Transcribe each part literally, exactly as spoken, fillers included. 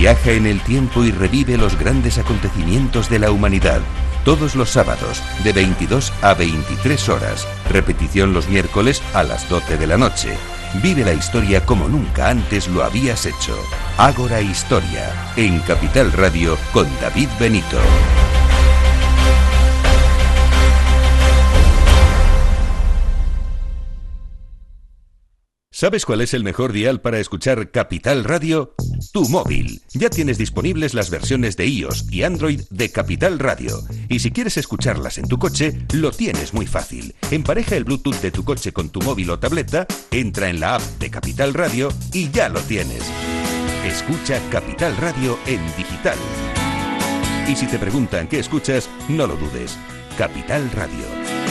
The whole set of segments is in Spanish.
Viaja en el tiempo y revive los grandes acontecimientos de la humanidad. Todos los sábados, de veintidós a veintitrés horas. Repetición los miércoles a las doce de la noche. Vive la historia como nunca antes lo habías hecho. Ágora Historia, en Capital Radio con David Benito. ¿Sabes cuál es el mejor dial para escuchar Capital Radio? Tu móvil. Ya tienes disponibles las versiones de iOS y Android de Capital Radio. Y si quieres escucharlas en tu coche, lo tienes muy fácil. Empareja el Bluetooth de tu coche con tu móvil o tableta, entra en la app de Capital Radio y ya lo tienes. Escucha Capital Radio en digital. Y si te preguntan qué escuchas, no lo dudes. Capital Radio.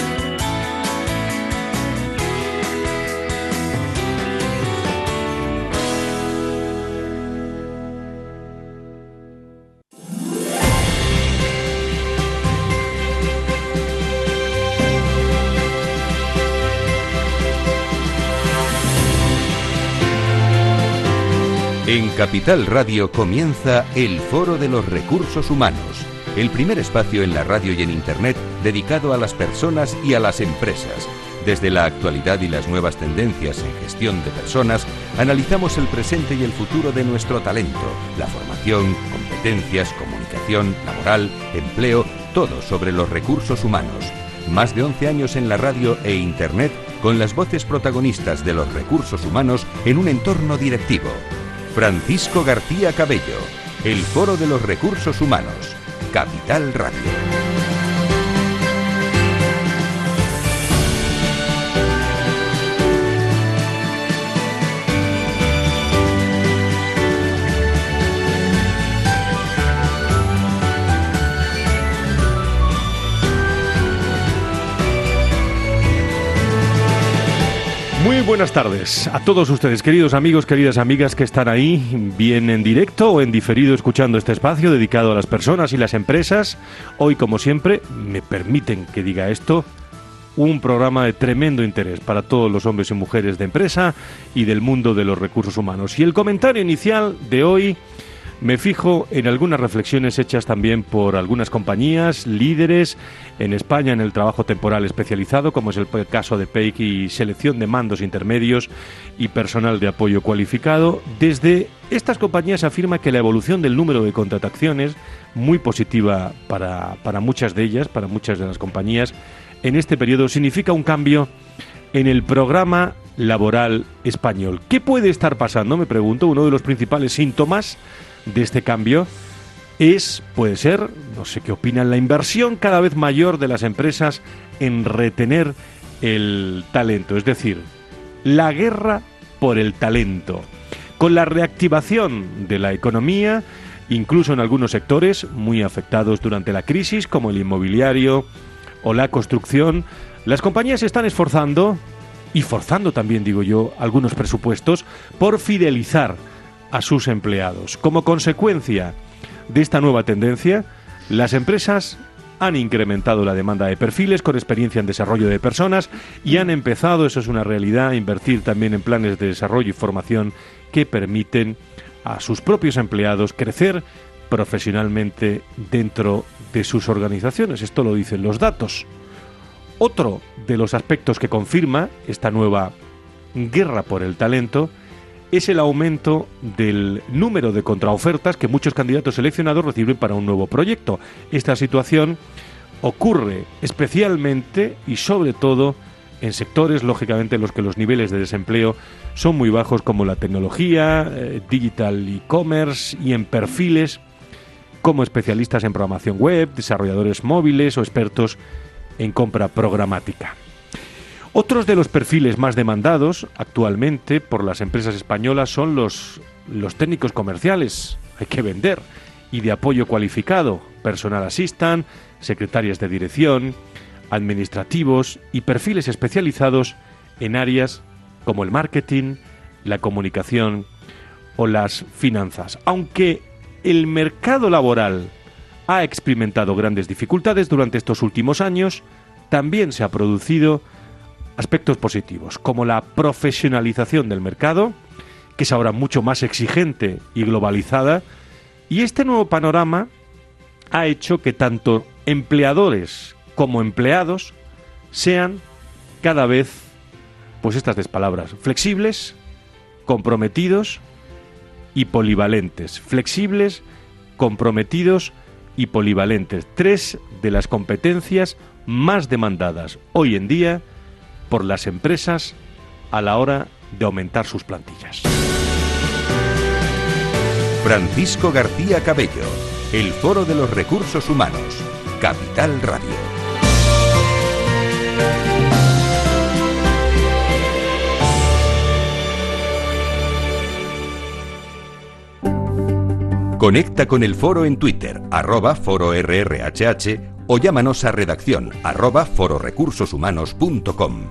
En Capital Radio comienza el Foro de los Recursos Humanos, el primer espacio en la radio y en Internet dedicado a las personas y a las empresas. Desde la actualidad y las nuevas tendencias en gestión de personas, analizamos el presente y el futuro de nuestro talento, la formación, competencias, comunicación, laboral, empleo, todo sobre los recursos humanos. Más de once años en la radio e Internet con las voces protagonistas de los recursos humanos en un entorno directivo. Francisco García Cabello, el Foro de los Recursos Humanos, Capital Radio. Muy buenas tardes a todos ustedes, queridos amigos, queridas amigas que están ahí, bien en directo o en diferido escuchando este espacio dedicado a las personas y las empresas. Hoy, como siempre, me permiten que diga esto, un programa de tremendo interés para todos los hombres y mujeres de empresa y del mundo de los recursos humanos. Y el comentario inicial de hoy me fijo en algunas reflexiones hechas también por algunas compañías, líderes en España en el trabajo temporal especializado, como es el caso de P E I C y selección de mandos intermedios y personal de apoyo cualificado. Desde estas compañías afirma que la evolución del número de contrataciones, muy positiva para, para muchas de ellas, para muchas de las compañías, en este periodo significa un cambio en el programa laboral español. ¿Qué puede estar pasando? Me pregunto. Uno de los principales síntomas de este cambio es, puede ser, no sé qué opinan, la inversión cada vez mayor de las empresas en retener el talento, es decir, la guerra por el talento. Con la reactivación de la economía, incluso en algunos sectores muy afectados durante la crisis, como el inmobiliario o la construcción, las compañías se están esforzando, y forzando también, digo yo, algunos presupuestos, por fidelizar a sus empleados. Como consecuencia de esta nueva tendencia, las empresas han incrementado la demanda de perfiles con experiencia en desarrollo de personas y han empezado, eso es una realidad, a invertir también en planes de desarrollo y formación que permiten a sus propios empleados crecer profesionalmente dentro de sus organizaciones. Esto lo dicen los datos. Otro de los aspectos que confirma esta nueva guerra por el talento es el aumento del número de contraofertas que muchos candidatos seleccionados reciben para un nuevo proyecto. Esta situación ocurre especialmente y sobre todo en sectores, lógicamente, en los que los niveles de desempleo son muy bajos, como la tecnología, eh, digital e-commerce, y en perfiles como especialistas en programación web, desarrolladores móviles o expertos en compra programática. Otros de los perfiles más demandados actualmente por las empresas españolas son los, los técnicos comerciales, hay que vender, y de apoyo cualificado, personal assistant, secretarias de dirección, administrativos y perfiles especializados en áreas como el marketing, la comunicación o las finanzas. Aunque el mercado laboral ha experimentado grandes dificultades durante estos últimos años, también se ha producido aspectos positivos, como la profesionalización del mercado, que es ahora mucho más exigente y globalizada, Y este nuevo panorama ha hecho que tanto empleadores como empleados sean cada vez, pues estas tres palabras, flexibles, comprometidos y polivalentes. Flexibles, comprometidos y polivalentes. Tres de las competencias más demandadas hoy en día por las empresas a la hora de aumentar sus plantillas. Francisco García Cabello, el Foro de los Recursos Humanos, Capital Radio. Conecta con el foro en Twitter, arroba foro R R H H, o llámanos a redacción, arroba fororecursoshumanos punto com.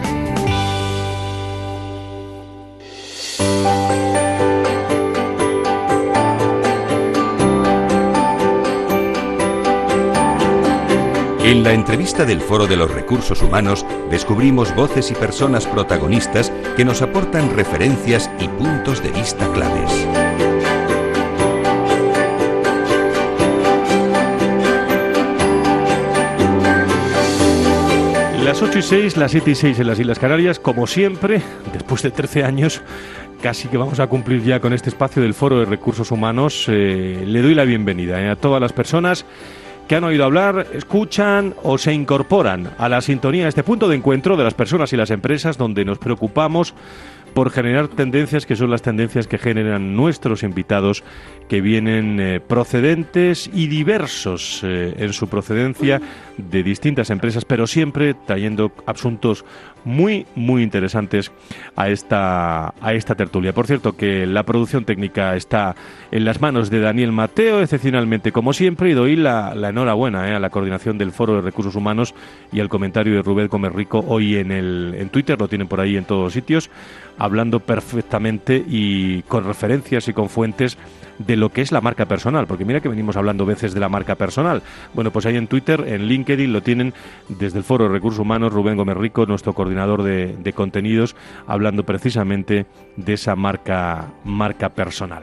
En la entrevista del Foro de los Recursos Humanos descubrimos voces y personas protagonistas que nos aportan referencias y puntos de vista claves. Las ocho y seis, las siete y seis en las Islas Canarias, como siempre, después de trece años, casi que vamos a cumplir ya con este espacio del Foro de Recursos Humanos. Eh, le doy la bienvenida eh, a todas las personas que han oído hablar, escuchan o se incorporan a la sintonía, a este punto de encuentro de las personas y las empresas, donde nos preocupamos por generar tendencias que son las tendencias que generan nuestros invitados, que vienen eh, procedentes y diversos eh, en su procedencia de distintas empresas, pero siempre trayendo asuntos muy, muy interesantes a esta, a esta tertulia. Por cierto, que la producción técnica está en las manos de Daniel Mateo, excepcionalmente como siempre, y doy la, la enhorabuena eh, a la coordinación del Foro de Recursos Humanos y al comentario de Rubén Gómez Rico hoy en, el, en Twitter, lo tienen por ahí en todos los sitios, hablando perfectamente y con referencias y con fuentes de lo que es la marca personal, porque mira que venimos hablando veces de la marca personal. Bueno, pues ahí en Twitter, en LinkedIn, lo tienen desde el Foro de Recursos Humanos, Rubén Gómez Rico, nuestro coordinador de, de contenidos, hablando precisamente de esa marca, marca personal.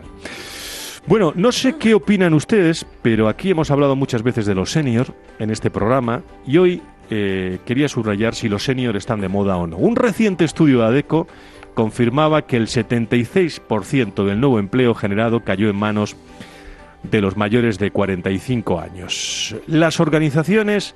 Bueno, no sé qué opinan ustedes, pero aquí hemos hablado muchas veces de los senior en este programa y hoy eh, quería subrayar si los senior están de moda o no. Un reciente estudio de ADECO confirmaba que el setenta y seis por ciento del nuevo empleo generado cayó en manos de los mayores de cuarenta y cinco años. Las organizaciones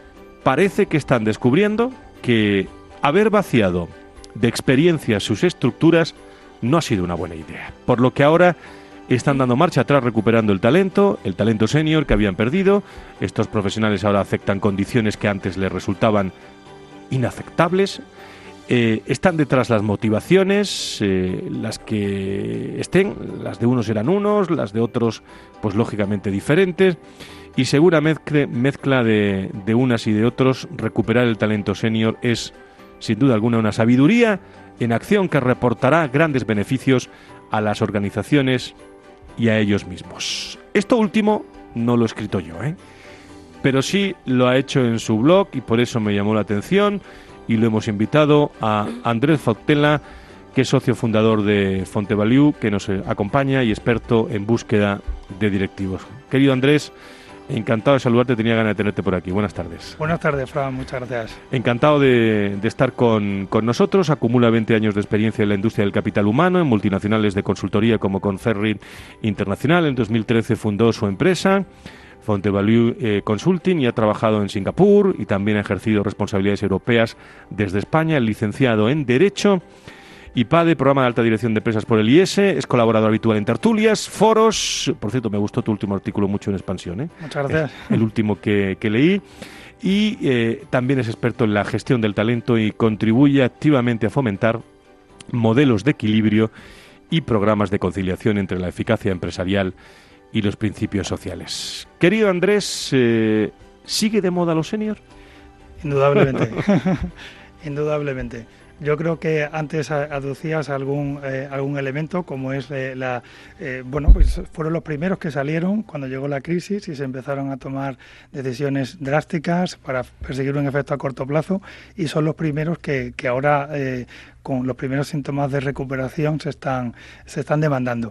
parece que están descubriendo que haber vaciado de experiencia sus estructuras no ha sido una buena idea, por lo que ahora están dando marcha atrás recuperando el talento, el talento senior que habían perdido. Estos profesionales ahora aceptan condiciones que antes les resultaban inaceptables. Eh, están detrás las motivaciones, eh, las que estén, las de unos eran unos, las de otros, pues lógicamente diferentes, y segura mezcla, mezcla de, de unas y de otros. Recuperar el talento senior es, sin duda alguna, una sabiduría en acción que reportará grandes beneficios a las organizaciones y a ellos mismos. Esto último no lo he escrito yo, ¿eh? pero sí lo ha hecho en su blog y por eso me llamó la atención. Y lo hemos invitado a Andrés Fautela, que es socio fundador de Fontevalue, que nos acompaña y experto en búsqueda de directivos. Querido Andrés, encantado de saludarte, tenía ganas de tenerte por aquí. Buenas tardes. Buenas tardes, Fran, muchas gracias. Encantado de, de estar con, con nosotros. Acumula veinte años de experiencia en la industria del capital humano, en multinacionales de consultoría como Conferri Internacional. En dos mil trece fundó su empresa Fontevalue eh, Consulting, y ha trabajado en Singapur y también ha ejercido responsabilidades europeas desde España. Es licenciado en Derecho y PADE, Programa de Alta Dirección de Empresas por el I E S. Es colaborador habitual en tertulias, foros. Por cierto, me gustó tu último artículo mucho en Expansión, ¿eh? Muchas gracias. El, el último que, que leí. Y eh, también es experto en la gestión del talento y contribuye activamente a fomentar modelos de equilibrio y programas de conciliación entre la eficacia empresarial y los principios sociales. Querido Andrés, eh, ¿sigue de moda los senior? Indudablemente, indudablemente. Yo creo que antes aducías algún eh, algún elemento, como es eh, la eh, bueno, pues fueron los primeros que salieron cuando llegó la crisis y se empezaron a tomar decisiones drásticas para perseguir un efecto a corto plazo, y son los primeros que, que ahora eh, con los primeros síntomas de recuperación se están se están demandando.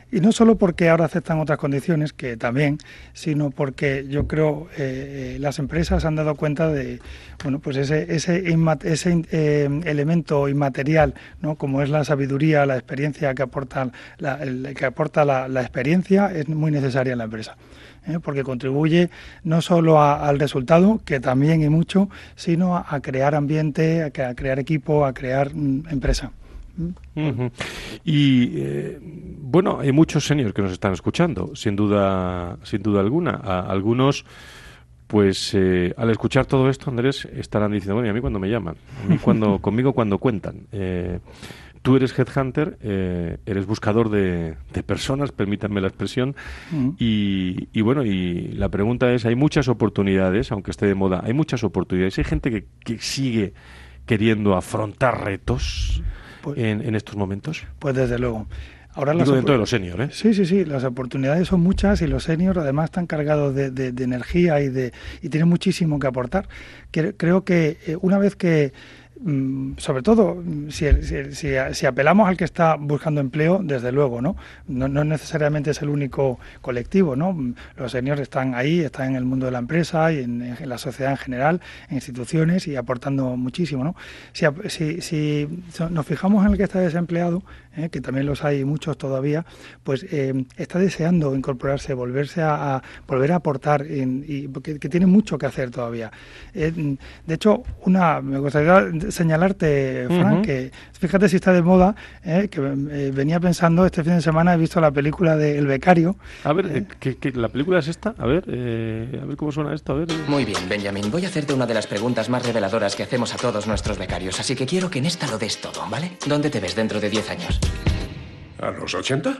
Y no solo porque ahora aceptan otras condiciones, que también, sino porque yo creo eh, eh, las empresas han dado cuenta de, bueno, pues ese ese, inma, ese eh, elemento inmaterial, ¿no? Como es la sabiduría, la experiencia que aporta la, el, que aporta la, la experiencia, es muy necesaria en la empresa. ¿eh? Porque contribuye no solo a, al resultado, que también y mucho, sino a, a crear ambiente, a, a crear equipo, a crear mm, empresa. Uh-huh. Y eh, bueno, hay muchos seniors que nos están escuchando, sin duda, sin duda alguna. A, algunos, pues eh, al escuchar todo esto, Andrés, estarán diciendo, bueno, ¿y a mí cuando me llaman? A mí cuando, conmigo cuando cuentan. Eh, tú eres headhunter, eh, eres buscador de, de personas, permítanme la expresión, uh-huh. y, y bueno, y la pregunta es, hay muchas oportunidades, aunque esté de moda, hay muchas oportunidades. Hay gente que, que sigue queriendo afrontar retos. Pues, en, en estos momentos? Pues desde luego. Ahora Digo, dentro de los seniors, ¿eh? Sí, sí, sí. Las oportunidades son muchas y los seniors además están cargados de, de, de energía y de y tienen muchísimo que aportar. Creo que eh, una vez que sobre todo si, si, si, si apelamos al que está buscando empleo, desde luego, ¿no? No, no necesariamente es el único colectivo, ¿no? Los seniors están ahí, están en el mundo de la empresa y en, en la sociedad en general, en instituciones y aportando muchísimo, ¿no? Si, si, si nos fijamos en el que está desempleado, ¿eh? Que también los hay muchos todavía, pues eh, está deseando incorporarse, volverse a, a volver a aportar en, y que, que tiene mucho que hacer todavía. Eh, de hecho, una me gustaría señalarte, Fran, uh-huh. que fíjate si está de moda, eh, que eh, venía pensando este fin de semana, he visto la película de El Becario. A ver, eh, ¿qué, qué, ¿la película es esta? A ver, eh, a ver cómo suena esto, a ver. Muy bien, Benjamín, voy a hacerte una de las preguntas más reveladoras que hacemos a todos nuestros becarios, así que quiero que en esta lo des todo, ¿vale? ¿Dónde te ves dentro de diez años? ¿A los ochenta?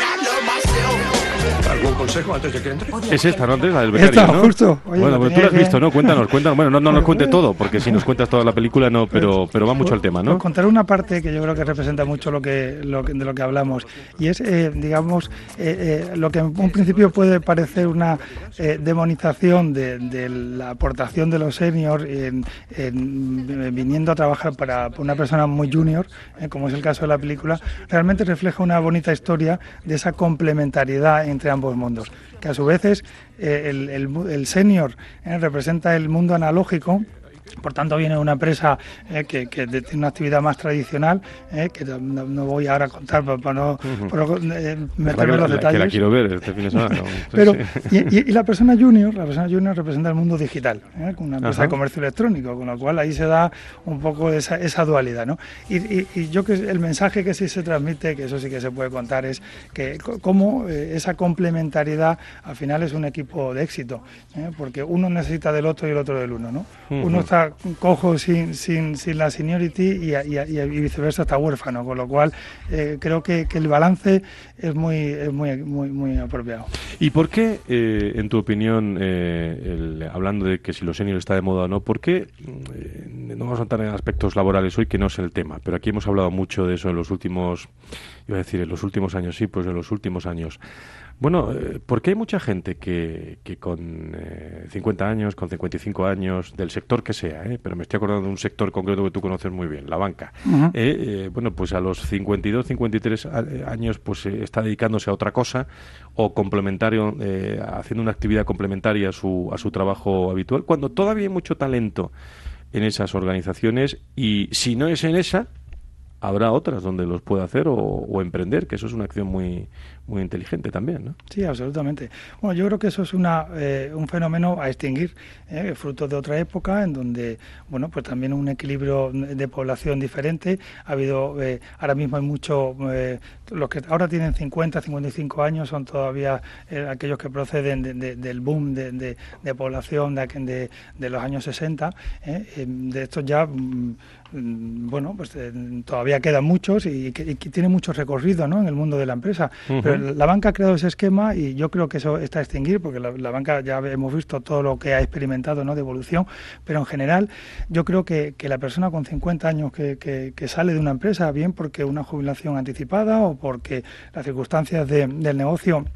¿Algún consejo antes de que entre? Es esta, ¿no, Andrés? La del becario, esta, ¿no? Justo. Oye, bueno, pues tú la has visto, ¿no? Cuéntanos, cuéntanos. Bueno, no, no nos cuentes todo, porque si nos cuentas toda la película, no, pero, pero va mucho al tema, ¿no? Pues contaré una parte que yo creo que representa mucho lo que, lo que de lo que hablamos, y es, eh, digamos, eh, eh, lo que en un principio puede parecer una eh, demonización de, de la aportación de los seniors en, en, viniendo a trabajar para una persona muy junior, eh, como es el caso de la película, realmente refleja una bonita historia de esa complementariedad entre ambos mundos, que a su vez es eh, el, el, el senior eh, representa el mundo analógico. Por tanto, viene de una empresa eh, que, que tiene una actividad más tradicional, eh, que no, no voy ahora a contar para, para no uh-huh. para, eh, meterme en los la, detalles. Que la quiero ver este fin de semana. No, Pero, y, y, y la persona junior, la persona junior representa el mundo digital, eh, con una empresa Ajá. de comercio electrónico, con lo cual ahí se da un poco esa, esa dualidad, ¿no? Y, y, y yo que el mensaje que sí se transmite, que eso sí que se puede contar, es que cómo eh, esa complementariedad al final es un equipo de éxito, eh, porque uno necesita del otro y el otro del uno, ¿no? Uh-huh. Uno está cojo sin, sin, sin la seniority y, y, y viceversa está huérfano, con lo cual eh, creo que, que el balance es muy es muy muy muy apropiado. ¿Y por qué, eh, en tu opinión, eh, el, hablando de que si los seniors está de moda o no, por qué, eh, no vamos a entrar en aspectos laborales hoy, que no es el tema, pero aquí hemos hablado mucho de eso en los últimos, iba a decir en los últimos años, sí, pues en los últimos años. Bueno, eh, porque hay mucha gente que, que con eh, cincuenta años, con cincuenta y cinco años, del sector que sea, eh, pero me estoy acordando de un sector concreto que tú conoces muy bien, la banca. Uh-huh. eh, eh, bueno, pues a los cincuenta y dos, cincuenta y tres años pues eh, está dedicándose a otra cosa o complementario, eh, haciendo una actividad complementaria a su, a su trabajo habitual, cuando todavía hay mucho talento en esas organizaciones y si no es en esa, habrá otras donde los pueda hacer o, o emprender, que eso es una acción muy muy inteligente también, ¿no? Sí, absolutamente. Bueno, yo creo que eso es una eh, un fenómeno a extinguir, eh, fruto de otra época en donde, bueno, pues también un equilibrio de población diferente. Ha habido, eh, ahora mismo hay mucho, eh, los que ahora tienen cincuenta, cincuenta y cinco años son todavía eh, aquellos que proceden de, de, del boom de, de, de población de, de, de los años sesenta. Eh, de estos ya, mm, bueno, pues eh, todavía quedan muchos y que, y que tiene mucho recorrido, ¿no?, en el mundo de la empresa. Uh-huh. Pero la banca ha creado ese esquema y yo creo que eso está a extinguir porque la, la banca ya hemos visto todo lo que ha experimentado, ¿no?, de evolución, pero en general yo creo que, que la persona con cincuenta años que, que, que sale de una empresa, bien porque una jubilación anticipada o porque las circunstancias de, del negocio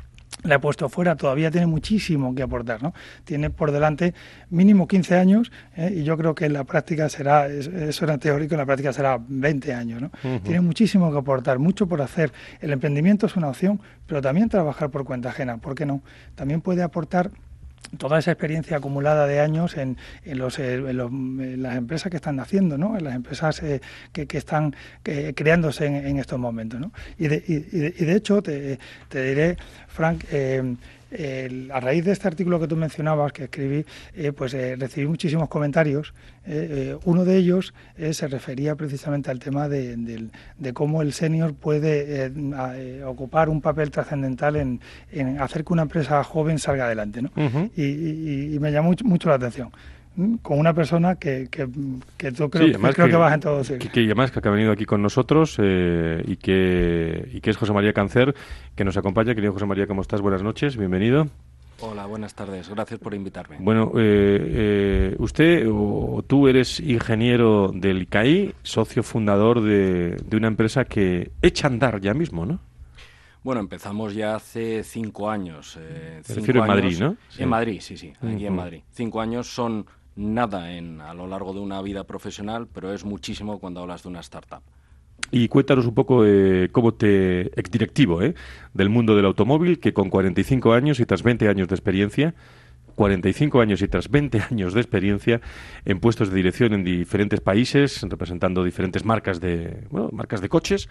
la he puesto fuera, todavía tiene muchísimo que aportar, ¿no? Tiene por delante mínimo quince años, ¿eh? Y yo creo que en la práctica será, eso era teórico, en la práctica será veinte años, ¿no? Uh-huh. Tiene muchísimo que aportar, mucho por hacer. El emprendimiento es una opción, pero también trabajar por cuenta ajena, ¿por qué no? También puede aportar toda esa experiencia acumulada de años en, en, los, en, los, en las empresas que están naciendo, ¿no? En las empresas eh, que, que están eh, creándose en, en estos momentos, ¿no? Y de, y, y de hecho, te, te diré, Frank, eh, eh, a raíz de este artículo que tú mencionabas, que escribí, eh, pues eh, recibí muchísimos comentarios. Eh, eh, uno de ellos eh, se refería precisamente al tema de, de, de cómo el senior puede eh, a, eh, ocupar un papel trascendental en, en hacer que una empresa joven salga adelante, ¿no? Uh-huh. y, y, y me llamó mucho, mucho la atención. Con una persona que, que, que tú creo, sí, que, creo que, que vas a introducir. Que, que además que ha venido aquí con nosotros eh, y, que, y que es José María Cancer, que nos acompaña. Querido José María, ¿cómo estás? Buenas noches, bienvenido. Hola, buenas tardes. Gracias por invitarme. Bueno, eh, eh, usted o tú eres ingeniero del I C A I, socio fundador de, de una empresa que echa a andar ya mismo, ¿no? Bueno, empezamos ya hace cinco años. Eh, Me refiero en Madrid, ¿no? Sí. En Madrid, sí, sí, aquí uh-huh. en Madrid. Cinco años son nada en, a lo largo de una vida profesional, pero es muchísimo cuando hablas de una startup. Y cuéntanos un poco eh, cómo te exdirectivo eh, del mundo del automóvil, que con cuarenta y cinco años y tras veinte años de experiencia, cuarenta y cinco años y tras veinte años de experiencia en puestos de dirección en diferentes países, representando diferentes marcas de, bueno, marcas de coches,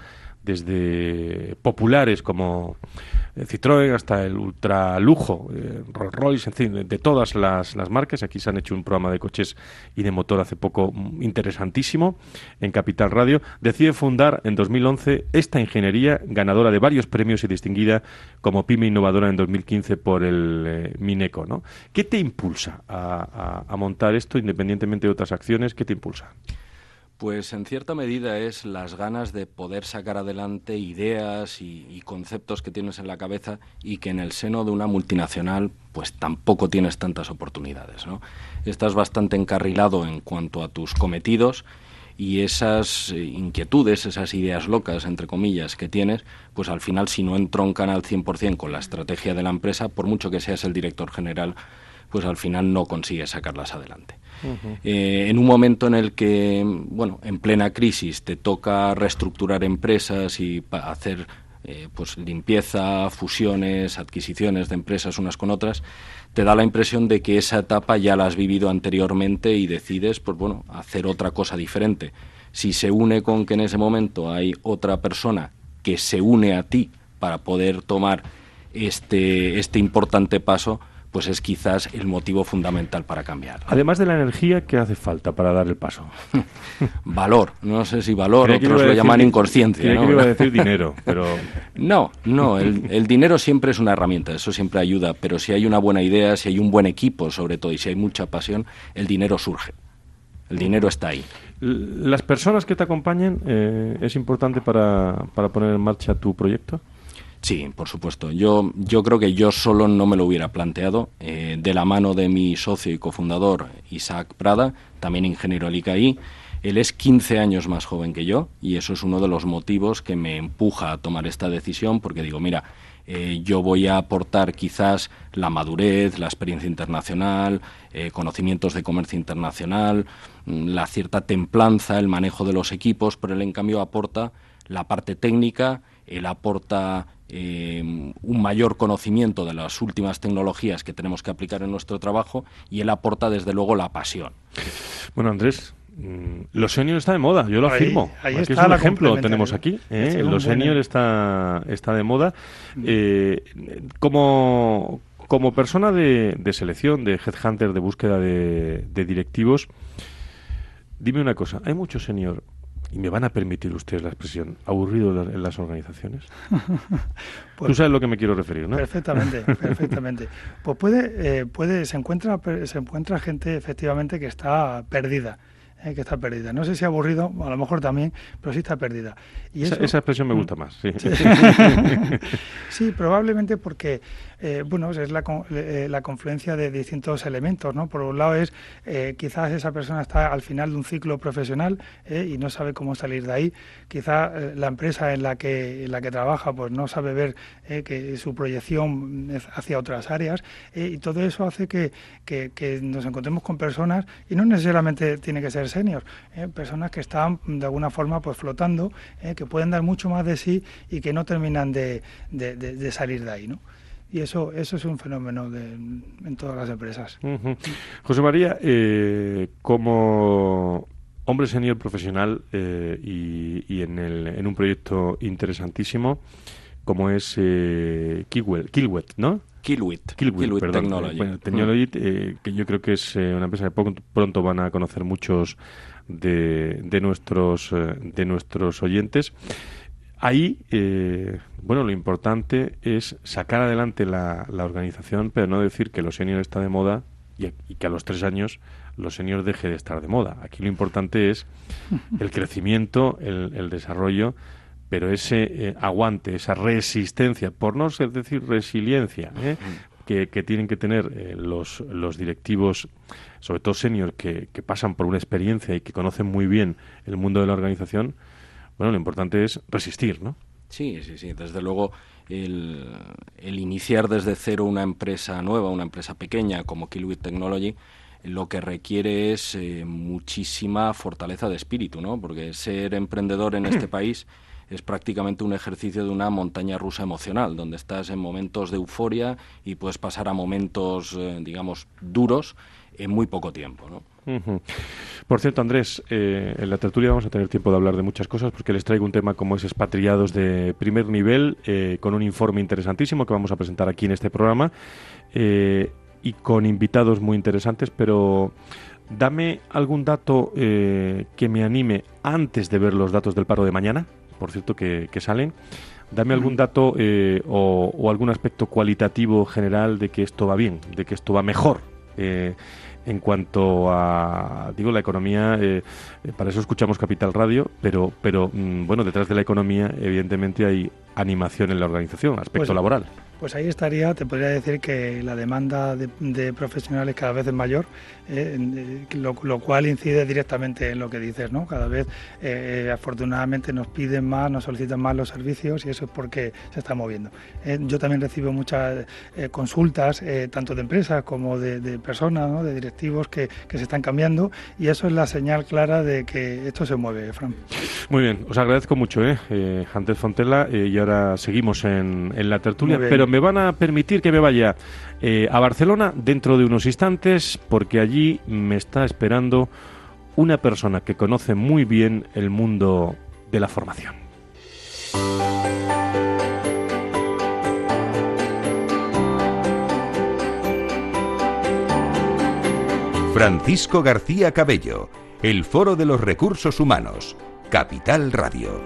desde populares como Citroën hasta el ultralujo, eh, Rolls Royce, en fin, de, de todas las, las marcas. Aquí se han hecho un programa de coches y de motor hace poco interesantísimo en Capital Radio. Decide fundar en dos mil once esta ingeniería, ganadora de varios premios y distinguida como Pyme Innovadora en dos mil quince por el eh, Mineco, ¿no? ¿Qué te impulsa a, a, a montar esto, independientemente de otras acciones? ¿Qué te impulsa? Pues en cierta medida es las ganas de poder sacar adelante ideas y, y conceptos que tienes en la cabeza y que en el seno de una multinacional pues tampoco tienes tantas oportunidades, ¿no? Estás bastante encarrilado en cuanto a tus cometidos y esas inquietudes, esas ideas locas, entre comillas, que tienes, pues al final si no entroncan al cien por ciento con la estrategia de la empresa, por mucho que seas el director general, pues al final no consigues sacarlas adelante. Uh-huh. Eh, en un momento en el que, bueno, en plena crisis te toca reestructurar empresas y pa- hacer eh, pues limpieza, fusiones, adquisiciones de empresas unas con otras, te da la impresión de que esa etapa ya la has vivido anteriormente y decides, pues bueno, hacer otra cosa diferente. Si se une con que en ese momento hay otra persona que se une a ti para poder tomar este, este importante paso, pues es quizás el motivo fundamental para cambiar. Además de la energía, ¿qué hace falta para dar el paso? Valor. No sé si valor, Creo otros lo llaman di- inconsciencia. ¿no? Que iba a decir dinero, pero... No, no. El, el dinero siempre es una herramienta, eso siempre ayuda, pero si hay una buena idea, si hay un buen equipo, sobre todo, y si hay mucha pasión, el dinero surge. El dinero está ahí. ¿Las personas que te acompañen eh, es importante para, para poner en marcha tu proyecto? Sí, por supuesto. Yo, yo creo que yo solo no me lo hubiera planteado. Eh, de la mano de mi socio y cofundador, Isaac Prada, también ingeniero del I C A I. Él es quince años más joven que yo y eso es uno de los motivos que me empuja a tomar esta decisión, porque digo, mira, eh, yo voy a aportar quizás la madurez, la experiencia internacional, eh, conocimientos de comercio internacional, la cierta templanza, el manejo de los equipos, pero él en cambio aporta la parte técnica, él aporta eh, un mayor conocimiento de las últimas tecnologías que tenemos que aplicar en nuestro trabajo y él aporta desde luego la pasión. Bueno, Andrés, los senior está de moda, yo lo ahí, afirmo. Ahí aquí está es un ejemplo tenemos aquí. ¿eh? Un los senior está, está de moda. Eh, como, como persona de, de selección, de headhunter, de búsqueda de, de directivos, dime una cosa, ¿hay mucho senior, y me van a permitir ustedes la expresión, aburrido en las organizaciones? Pues, tú sabes a lo que me quiero referir, ¿no? Perfectamente, perfectamente. Pues puede, eh, puede, se encuentra, se encuentra gente efectivamente que está perdida. eh, que está perdida. No sé si aburrido, a lo mejor también, pero sí está perdida. Y esa, eso, esa expresión me gusta más, sí. Sí, sí, probablemente porque eh, bueno, es la, eh, la confluencia de distintos elementos, ¿no? Por un lado es, eh, quizás esa persona está al final de un ciclo profesional eh, y no sabe cómo salir de ahí. Quizás eh, la empresa en la que en la que trabaja pues no sabe ver eh, que su proyección es hacia otras áreas eh, y todo eso hace que, que, que nos encontremos con personas, y no necesariamente tiene que ser senior, eh, personas que están de alguna forma pues flotando, eh, que pueden dar mucho más de sí y que no terminan de, de, de, de salir de ahí, ¿no? Y eso eso es un fenómeno de, en todas las empresas. Uh-huh. José María, eh, como hombre senior profesional eh, y, y en, el, en un proyecto interesantísimo como es eh, Kiwet, Kiwet, ¿no? Kiwet, Kiwet, perdón. Technology. Bueno, Technology, eh, que yo creo que es eh, una empresa que poco, pronto van a conocer muchos de, de nuestros eh, de nuestros oyentes. Ahí, eh, bueno, lo importante es sacar adelante la, la organización, pero no decir que los seniors está de moda y, y que a los tres años los seniors deje de estar de moda. Aquí lo importante es el crecimiento, el, el desarrollo, pero ese eh, aguante, esa resistencia, por no ser decir resiliencia, ¿eh? que, que tienen que tener eh, los, los directivos, sobre todo seniors, que, que pasan por una experiencia y que conocen muy bien el mundo de la organización. Bueno, lo importante es resistir, ¿no? Sí, sí, sí. Desde luego, el, el iniciar desde cero una empresa nueva, una empresa pequeña como Kiwet Technology, lo que requiere es eh, muchísima fortaleza de espíritu, ¿no? Porque ser emprendedor en este país es prácticamente un ejercicio de una montaña rusa emocional, donde estás en momentos de euforia y puedes pasar a momentos, eh, digamos, duros en muy poco tiempo, ¿no? Uh-huh. Por cierto, Andrés, eh, en la tertulia vamos a tener tiempo de hablar de muchas cosas porque les traigo un tema como es expatriados de primer nivel, eh, con un informe interesantísimo que vamos a presentar aquí en este programa eh, y con invitados muy interesantes, pero dame algún dato eh, que me anime antes de ver los datos del paro de mañana, por cierto, que, que salen. Dame algún dato eh, o, o algún aspecto cualitativo general de que esto va bien, de que esto va mejor. Eh, en cuanto a, digo, la economía, eh, para eso escuchamos Capital Radio, pero, pero mm, bueno, detrás de la economía evidentemente hay animación en la organización, aspecto pues, laboral. Pues ahí estaría, te podría decir que la demanda de, de profesionales cada vez es mayor, eh, lo, lo cual incide directamente en lo que dices, ¿no? Cada vez, eh, afortunadamente, nos piden más, nos solicitan más los servicios y eso es porque se está moviendo. Eh, yo también recibo muchas eh, consultas, eh, tanto de empresas como de, de personas, ¿no? De directivos que, que se están cambiando y eso es la señal clara de que esto se mueve, Fran. Muy bien, os agradezco mucho, ¿eh? eh Andrés Fontela, eh, y ahora seguimos en, en la tertulia, pero me van a permitir que me vaya eh, a Barcelona dentro de unos instantes porque allí me está esperando una persona que conoce muy bien el mundo de la formación. Francisco García Cabello, el Foro de los Recursos Humanos, Capital Radio.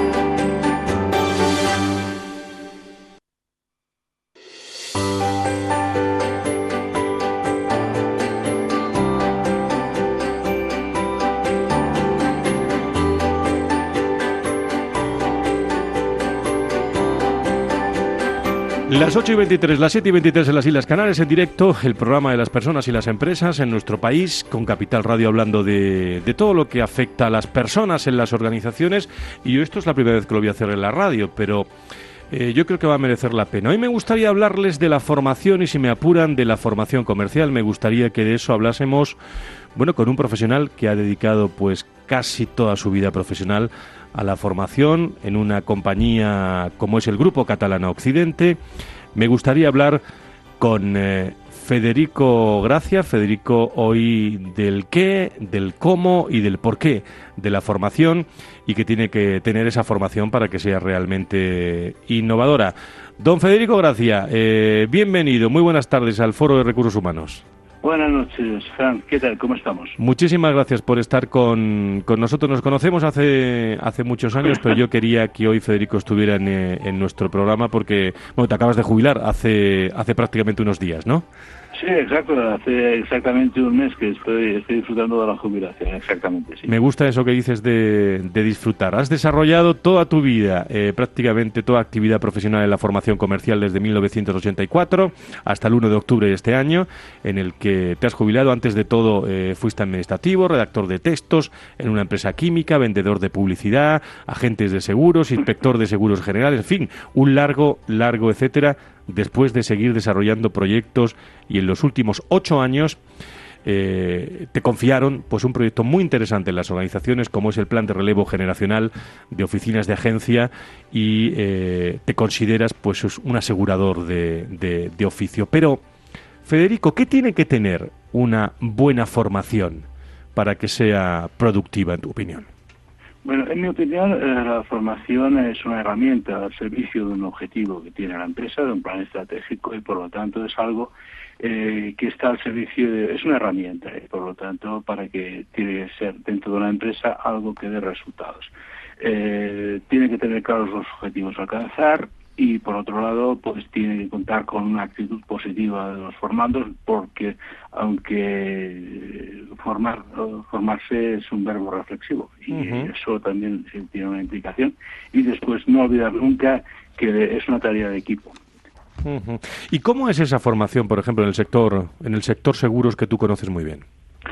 Las ocho y veintitrés, las siete y veintitrés en las Islas Canarias, en directo, el programa de las personas y las empresas en nuestro país, con Capital Radio hablando de, de todo lo que afecta a las personas en las organizaciones. Y yo esto es la primera vez que lo voy a hacer en la radio, pero eh, yo creo que va a merecer la pena. Hoy me gustaría hablarles de la formación y, si me apuran, de la formación comercial. Me gustaría que de eso hablásemos, bueno, con un profesional que ha dedicado pues casi toda su vida profesional a la formación en una compañía como es el Grupo Catalana Occidente. Me gustaría hablar con eh, Federico Gracia. Federico, hoy del qué, del cómo y del por qué de la formación y que tiene que tener esa formación para que sea realmente innovadora. Don Federico Gracia, eh, bienvenido, muy buenas tardes al Foro de Recursos Humanos. Buenas noches, Fran. ¿Qué tal? ¿Cómo estamos? Muchísimas gracias por estar con, con nosotros. Nos conocemos hace hace muchos años, pero yo quería que hoy Federico estuviera en, en nuestro programa porque, bueno, te acabas de jubilar hace hace prácticamente unos días, ¿no? Sí, exacto. Hace exactamente un mes que estoy, estoy disfrutando de la jubilación, exactamente. Sí. Me gusta eso que dices de, de disfrutar. Has desarrollado toda tu vida, eh, prácticamente toda actividad profesional en la formación comercial desde mil novecientos ochenta y cuatro hasta el uno de octubre de este año, en el que te has jubilado. Antes de todo, eh, fuiste administrativo, redactor de textos en una empresa química, vendedor de publicidad, agentes de seguros, inspector de seguros generales, en fin, un largo, largo etcétera, después de seguir desarrollando proyectos, y en los últimos ocho años eh, te confiaron pues un proyecto muy interesante en las organizaciones, como es el plan de relevo generacional de oficinas de agencia, y eh, te consideras pues un asegurador de, de, de oficio. Pero, Federico, ¿qué tiene que tener una buena formación para que sea productiva, en tu opinión? Bueno, en mi opinión, eh, la formación es una herramienta al servicio de un objetivo que tiene la empresa, de un plan estratégico, y por lo tanto es algo eh, que está al servicio de... es una herramienta, y por lo tanto, para que tiene que ser dentro de una empresa algo que dé resultados. Eh, tiene que tener claros los objetivos a alcanzar, y por otro lado, pues tiene que contar con una actitud positiva de los formandos, porque aunque formar formarse es un verbo reflexivo, y uh-huh. eso también tiene una implicación. Y después no olvidar nunca que es una tarea de equipo. Uh-huh. ¿Y cómo es esa formación, por ejemplo, en el sector en el sector seguros, que tú conoces muy bien?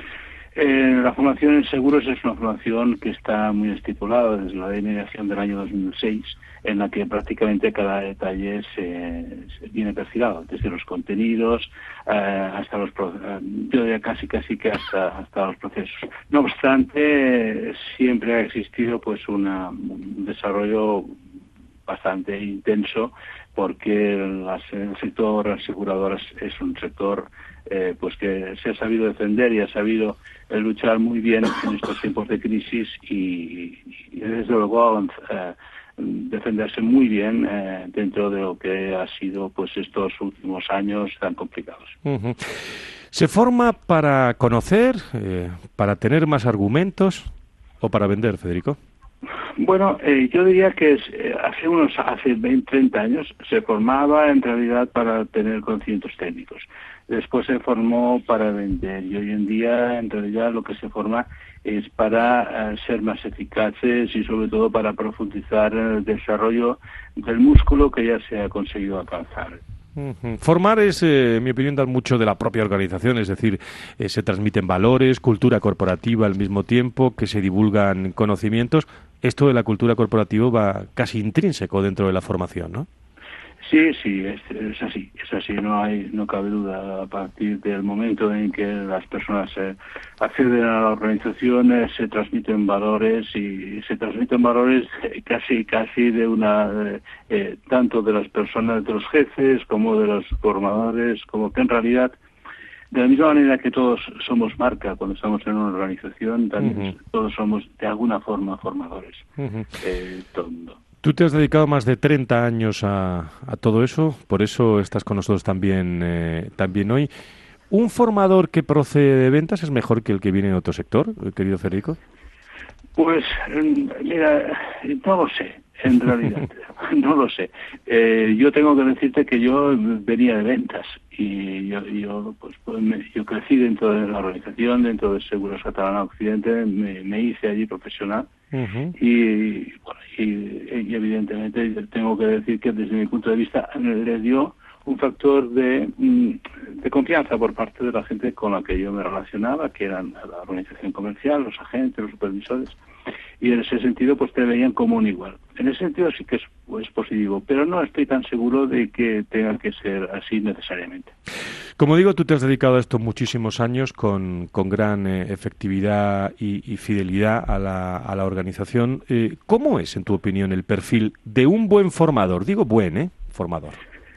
Eh, la formación en seguros es una formación que está muy estipulada desde la ley de mediación del año dos mil seis, en la que prácticamente cada detalle se, se viene perfilado, desde los contenidos eh, hasta los eh, yo diría casi casi que hasta hasta los procesos. No obstante, siempre ha existido pues una, un desarrollo bastante intenso, porque las, el sector aseguradoras es un sector eh, pues que se ha sabido defender y ha sabido eh, luchar muy bien en estos tiempos de crisis, y, y desde luego eh, defenderse muy bien eh, dentro de lo que ha sido pues estos últimos años tan complicados. Uh-huh. ¿Se forma para conocer, eh, para tener más argumentos o para vender, Federico? Bueno, eh, yo diría que es, eh, hace unos hace veinte, treinta años se formaba en realidad para tener conocimientos técnicos. Después se formó para vender, y hoy en día en realidad lo que se forma es para uh, ser más eficaces, y sobre todo para profundizar en el desarrollo del músculo que ya se ha conseguido alcanzar. Uh-huh. Formar es, eh, en mi opinión, dar mucho de la propia organización, es decir, eh, se transmiten valores, cultura corporativa al mismo tiempo que se divulgan conocimientos. Esto de la cultura corporativa va casi intrínseco dentro de la formación, ¿no? Sí, sí, es, es así, es así, no hay, no cabe duda. A partir del momento en que las personas eh, acceden a la organización, eh, se transmiten valores, y se transmiten valores eh, casi, casi de una, eh, eh, tanto de las personas, de los jefes, como de los formadores, como que en realidad, de la misma manera que todos somos marca cuando estamos en una organización, también uh-huh. todos somos de alguna forma formadores, uh-huh. eh, todo el mundo. Tú te has dedicado más de treinta años a, a todo eso, por eso estás con nosotros también, eh, también hoy. ¿Un formador que procede de ventas es mejor que el que viene de otro sector, querido Federico? Pues, mira, no lo sé, en realidad, no lo sé. Eh, yo tengo que decirte que yo venía de ventas, y yo, yo, pues, pues me, yo crecí dentro de la organización, dentro de Seguros Catalana Occidente, me, me hice allí profesional. Uh-huh. y, bueno, y, y evidentemente tengo que decir que desde mi punto de vista le dio un factor de, de confianza por parte de la gente con la que yo me relacionaba, que eran la organización comercial, los agentes, los supervisores, y en ese sentido pues te veían como un igual. En ese sentido sí que es, pues, positivo, pero no estoy tan seguro de que tenga que ser así necesariamente. Como digo, tú te has dedicado a esto muchísimos años con, con gran eh, efectividad y, y fidelidad a la, a la organización. Eh, ¿Cómo es, en tu opinión, el perfil de un buen formador? Digo buen, ¿eh? Formador.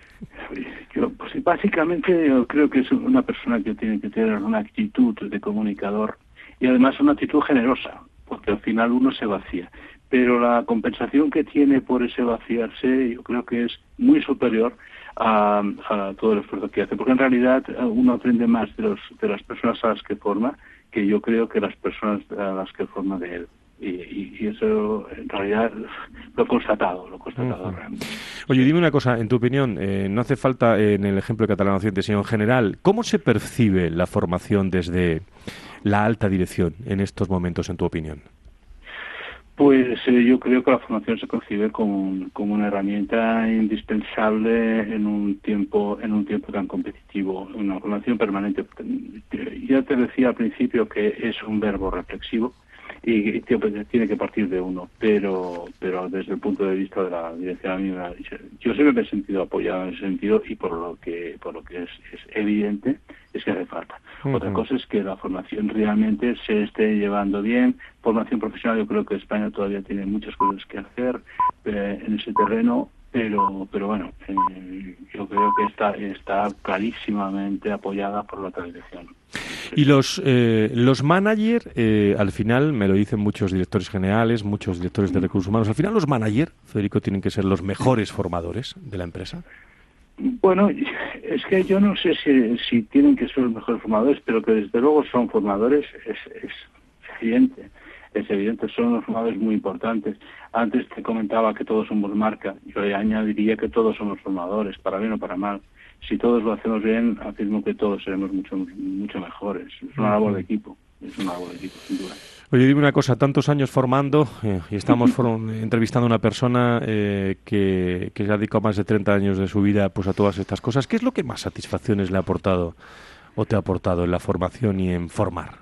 Yo, pues, básicamente yo creo que es una persona que tiene que tener una actitud de comunicador, y además una actitud generosa, porque al final uno se vacía. Pero la compensación que tiene por ese vaciarse yo creo que es muy superior a, a todo el esfuerzo que hace, porque en realidad uno aprende más de, los, de las personas a las que forma, que yo creo que las personas a las que forma de él. Y, y, y eso, en realidad, lo he constatado, lo he constatado uh-huh. realmente. Oye, dime una cosa, en tu opinión, eh, no hace falta en el ejemplo de Catalana Occidente, sino en general, ¿cómo se percibe la formación desde la alta dirección en estos momentos, en tu opinión? Pues eh, yo creo que la formación se concibe como, como una herramienta indispensable en un tiempo en un tiempo tan competitivo, una formación permanente. Ya te decía al principio que es un verbo reflexivo y tiene que partir de uno, pero pero desde el punto de vista de la dirección, a mí me ha dicho, yo siempre me he sentido apoyado en ese sentido, y por lo que por lo que es, es evidente es que hace falta. Uh-huh. Otra cosa es que la formación realmente se esté llevando bien. Formación profesional, yo creo que España todavía tiene muchas cosas que hacer eh, en ese terreno, pero pero bueno, eh, yo creo que está está clarísimamente apoyada por la otra dirección. Y los eh, los managers, eh, al final, me lo dicen muchos directores generales, muchos directores de recursos humanos, al final los managers, Federico, tienen que ser los mejores formadores de la empresa. Bueno, es que yo no sé si, si tienen que ser los mejores formadores, pero que desde luego son formadores es, es evidente. Es evidente, son unos formadores muy importantes. Antes te comentaba que todos somos marca, yo le añadiría que todos somos formadores, para bien o para mal. Si todos lo hacemos bien, afirmo que todos seremos mucho mucho mejores. Es una labor de equipo, es una labor de equipo, sin duda. Oye, dime una cosa, tantos años formando eh, y estamos for- entrevistando a una persona eh, que, que se ha dedicado más de treinta años de su vida pues a todas estas cosas. ¿Qué es lo que más satisfacciones le ha aportado o te ha aportado en la formación y en formar?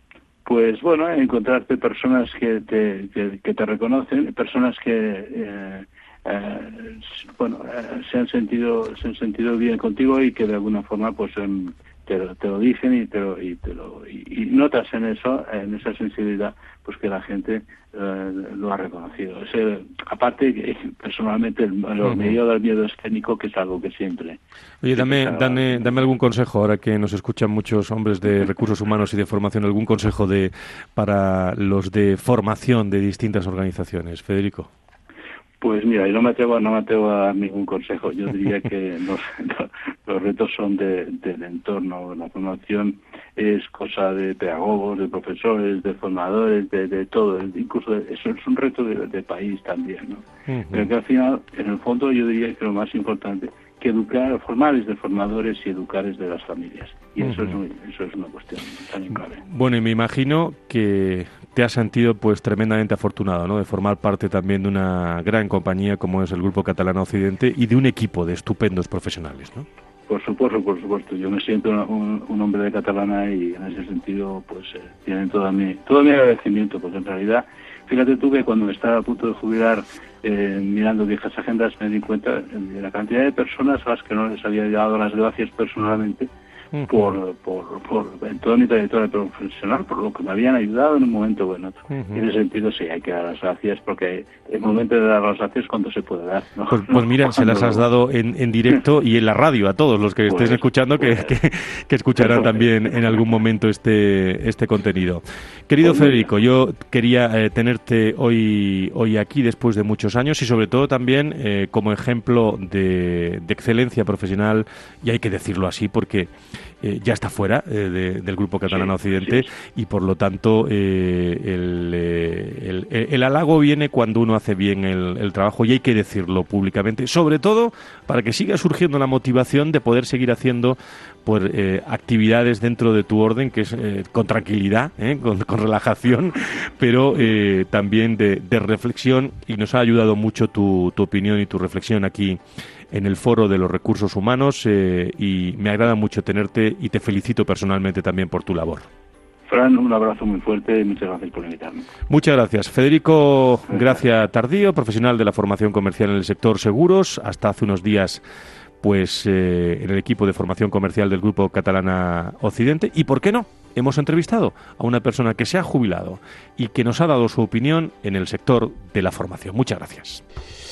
Pues bueno, encontrarte personas que te, que, que te reconocen, personas que eh, eh, bueno eh, se han sentido se han sentido bien contigo y que de alguna forma pues eh, te, lo, te lo dicen y te lo y te lo y, y notas en eso, en esa sensibilidad, pues que la gente eh, lo ha reconocido. Ese, aparte que personalmente el, el hormigueo del miedo escénico, que es algo que siempre. Oye, dame, dame, dame algún consejo, ahora que nos escuchan muchos hombres de recursos humanos y de formación, algún consejo de para los de formación de distintas organizaciones, Federico. Pues mira, yo no me atrevo, no me atrevo a dar ningún consejo. Yo diría que los, los retos son de, del entorno. La formación es cosa de pedagogos, de profesores, de formadores, de, de todo. Incluso de, eso es un reto de, de país también, ¿no? Uh-huh. Pero que al final, en el fondo, yo diría que lo más importante, que educar, formar es de formadores y educar es de las familias. Y eso, uh-huh. es, eso es una cuestión tan clave. Bueno, y me imagino que te has sentido pues tremendamente afortunado, ¿no?, de formar parte también de una gran compañía como es el Grupo Catalana Occidente y de un equipo de estupendos profesionales, ¿no? Por supuesto, por supuesto. Yo me siento un, un hombre de Catalana y en ese sentido pues eh, tienen toda mi, todo mi agradecimiento, porque en realidad, fíjate tú que cuando estaba a punto de jubilar, eh, mirando viejas agendas, me di cuenta de la cantidad de personas a las que no les había dado las gracias personalmente uh-huh. por, por, por en toda mi trayectoria profesional, por lo que me habían ayudado en un momento o en otro. Uh-huh. En ese sentido sí, hay que dar las gracias, porque el momento de dar las gracias es cuando se puede dar, ¿no? Pues, pues mira, se las has dado en, en directo y en la radio a todos los que pues, estéis escuchando, que, pues, que, que escucharán también en algún momento este, este contenido. Querido pues, Federico, yo quería eh, tenerte hoy, hoy aquí después de muchos años y sobre todo también eh, como ejemplo de, de excelencia profesional, y hay que decirlo así porque eh, ya está fuera eh, de, del Grupo Catalana sí, Occidente sí. y por lo tanto eh, el, eh, el, el halago viene cuando uno hace bien el, el trabajo, y hay que decirlo públicamente, sobre todo para que siga surgiendo la motivación de poder seguir haciendo pues, eh, actividades dentro de tu orden, que es eh, con tranquilidad, eh, con, con relajación, pero eh, también de, de reflexión, y nos ha ayudado mucho tu, tu opinión y tu reflexión aquí en el Foro de los Recursos Humanos, eh, y me agrada mucho tenerte y te felicito personalmente también por tu labor. Fran, un abrazo muy fuerte y muchas gracias por invitarme. Muchas gracias. Federico Gracia Tardío, profesional de la formación comercial en el sector seguros, hasta hace unos días pues eh, en el equipo de formación comercial del Grupo Catalana Occidente, y ¿por qué no? Hemos entrevistado a una persona que se ha jubilado y que nos ha dado su opinión en el sector de la formación. Muchas gracias.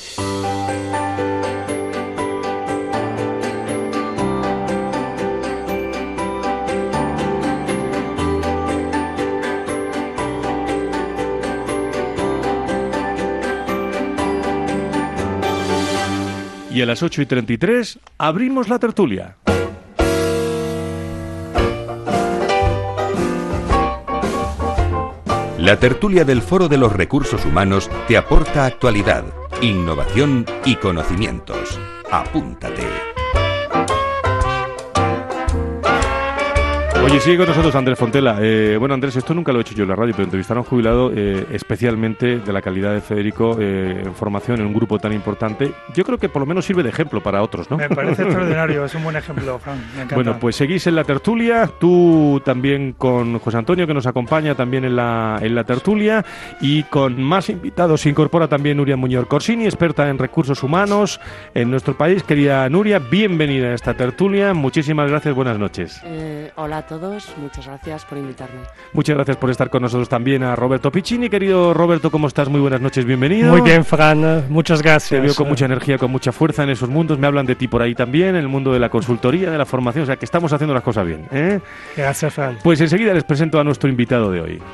Y a las ocho y treinta y tres abrimos la tertulia. La tertulia del Foro de los Recursos Humanos te aporta actualidad, innovación y conocimientos. Apúntate. Oye, sigue con nosotros Andrés Fontela. Eh, bueno, Andrés, esto nunca lo he hecho yo en la radio, pero entrevistar a un jubilado eh, especialmente de la calidad de Federico eh, en formación en un grupo tan importante. Yo creo que por lo menos sirve de ejemplo para otros, ¿no? Me parece extraordinario, es un buen ejemplo, Fran. Me encanta. Bueno, pues seguís en la tertulia, tú también con José Antonio, que nos acompaña también en la, en la tertulia, y con más invitados se incorpora también Nuria Muñoz Corsini, experta en recursos humanos en nuestro país. Querida Nuria, bienvenida a esta tertulia. Muchísimas gracias, buenas noches. Eh, hola a todos. Muchas gracias por invitarme. Muchas gracias por estar con nosotros también a Roberto Piccini. Querido Roberto, ¿cómo estás? Muy buenas noches, bienvenido. Muy bien, Fran, muchas gracias. Te veo con mucha energía, con mucha fuerza en esos mundos. Me hablan de ti por ahí también, en el mundo de la consultoría, de la formación. O sea, que estamos haciendo las cosas bien, ¿eh? Gracias, Fran. Pues enseguida les presento a nuestro invitado de hoy.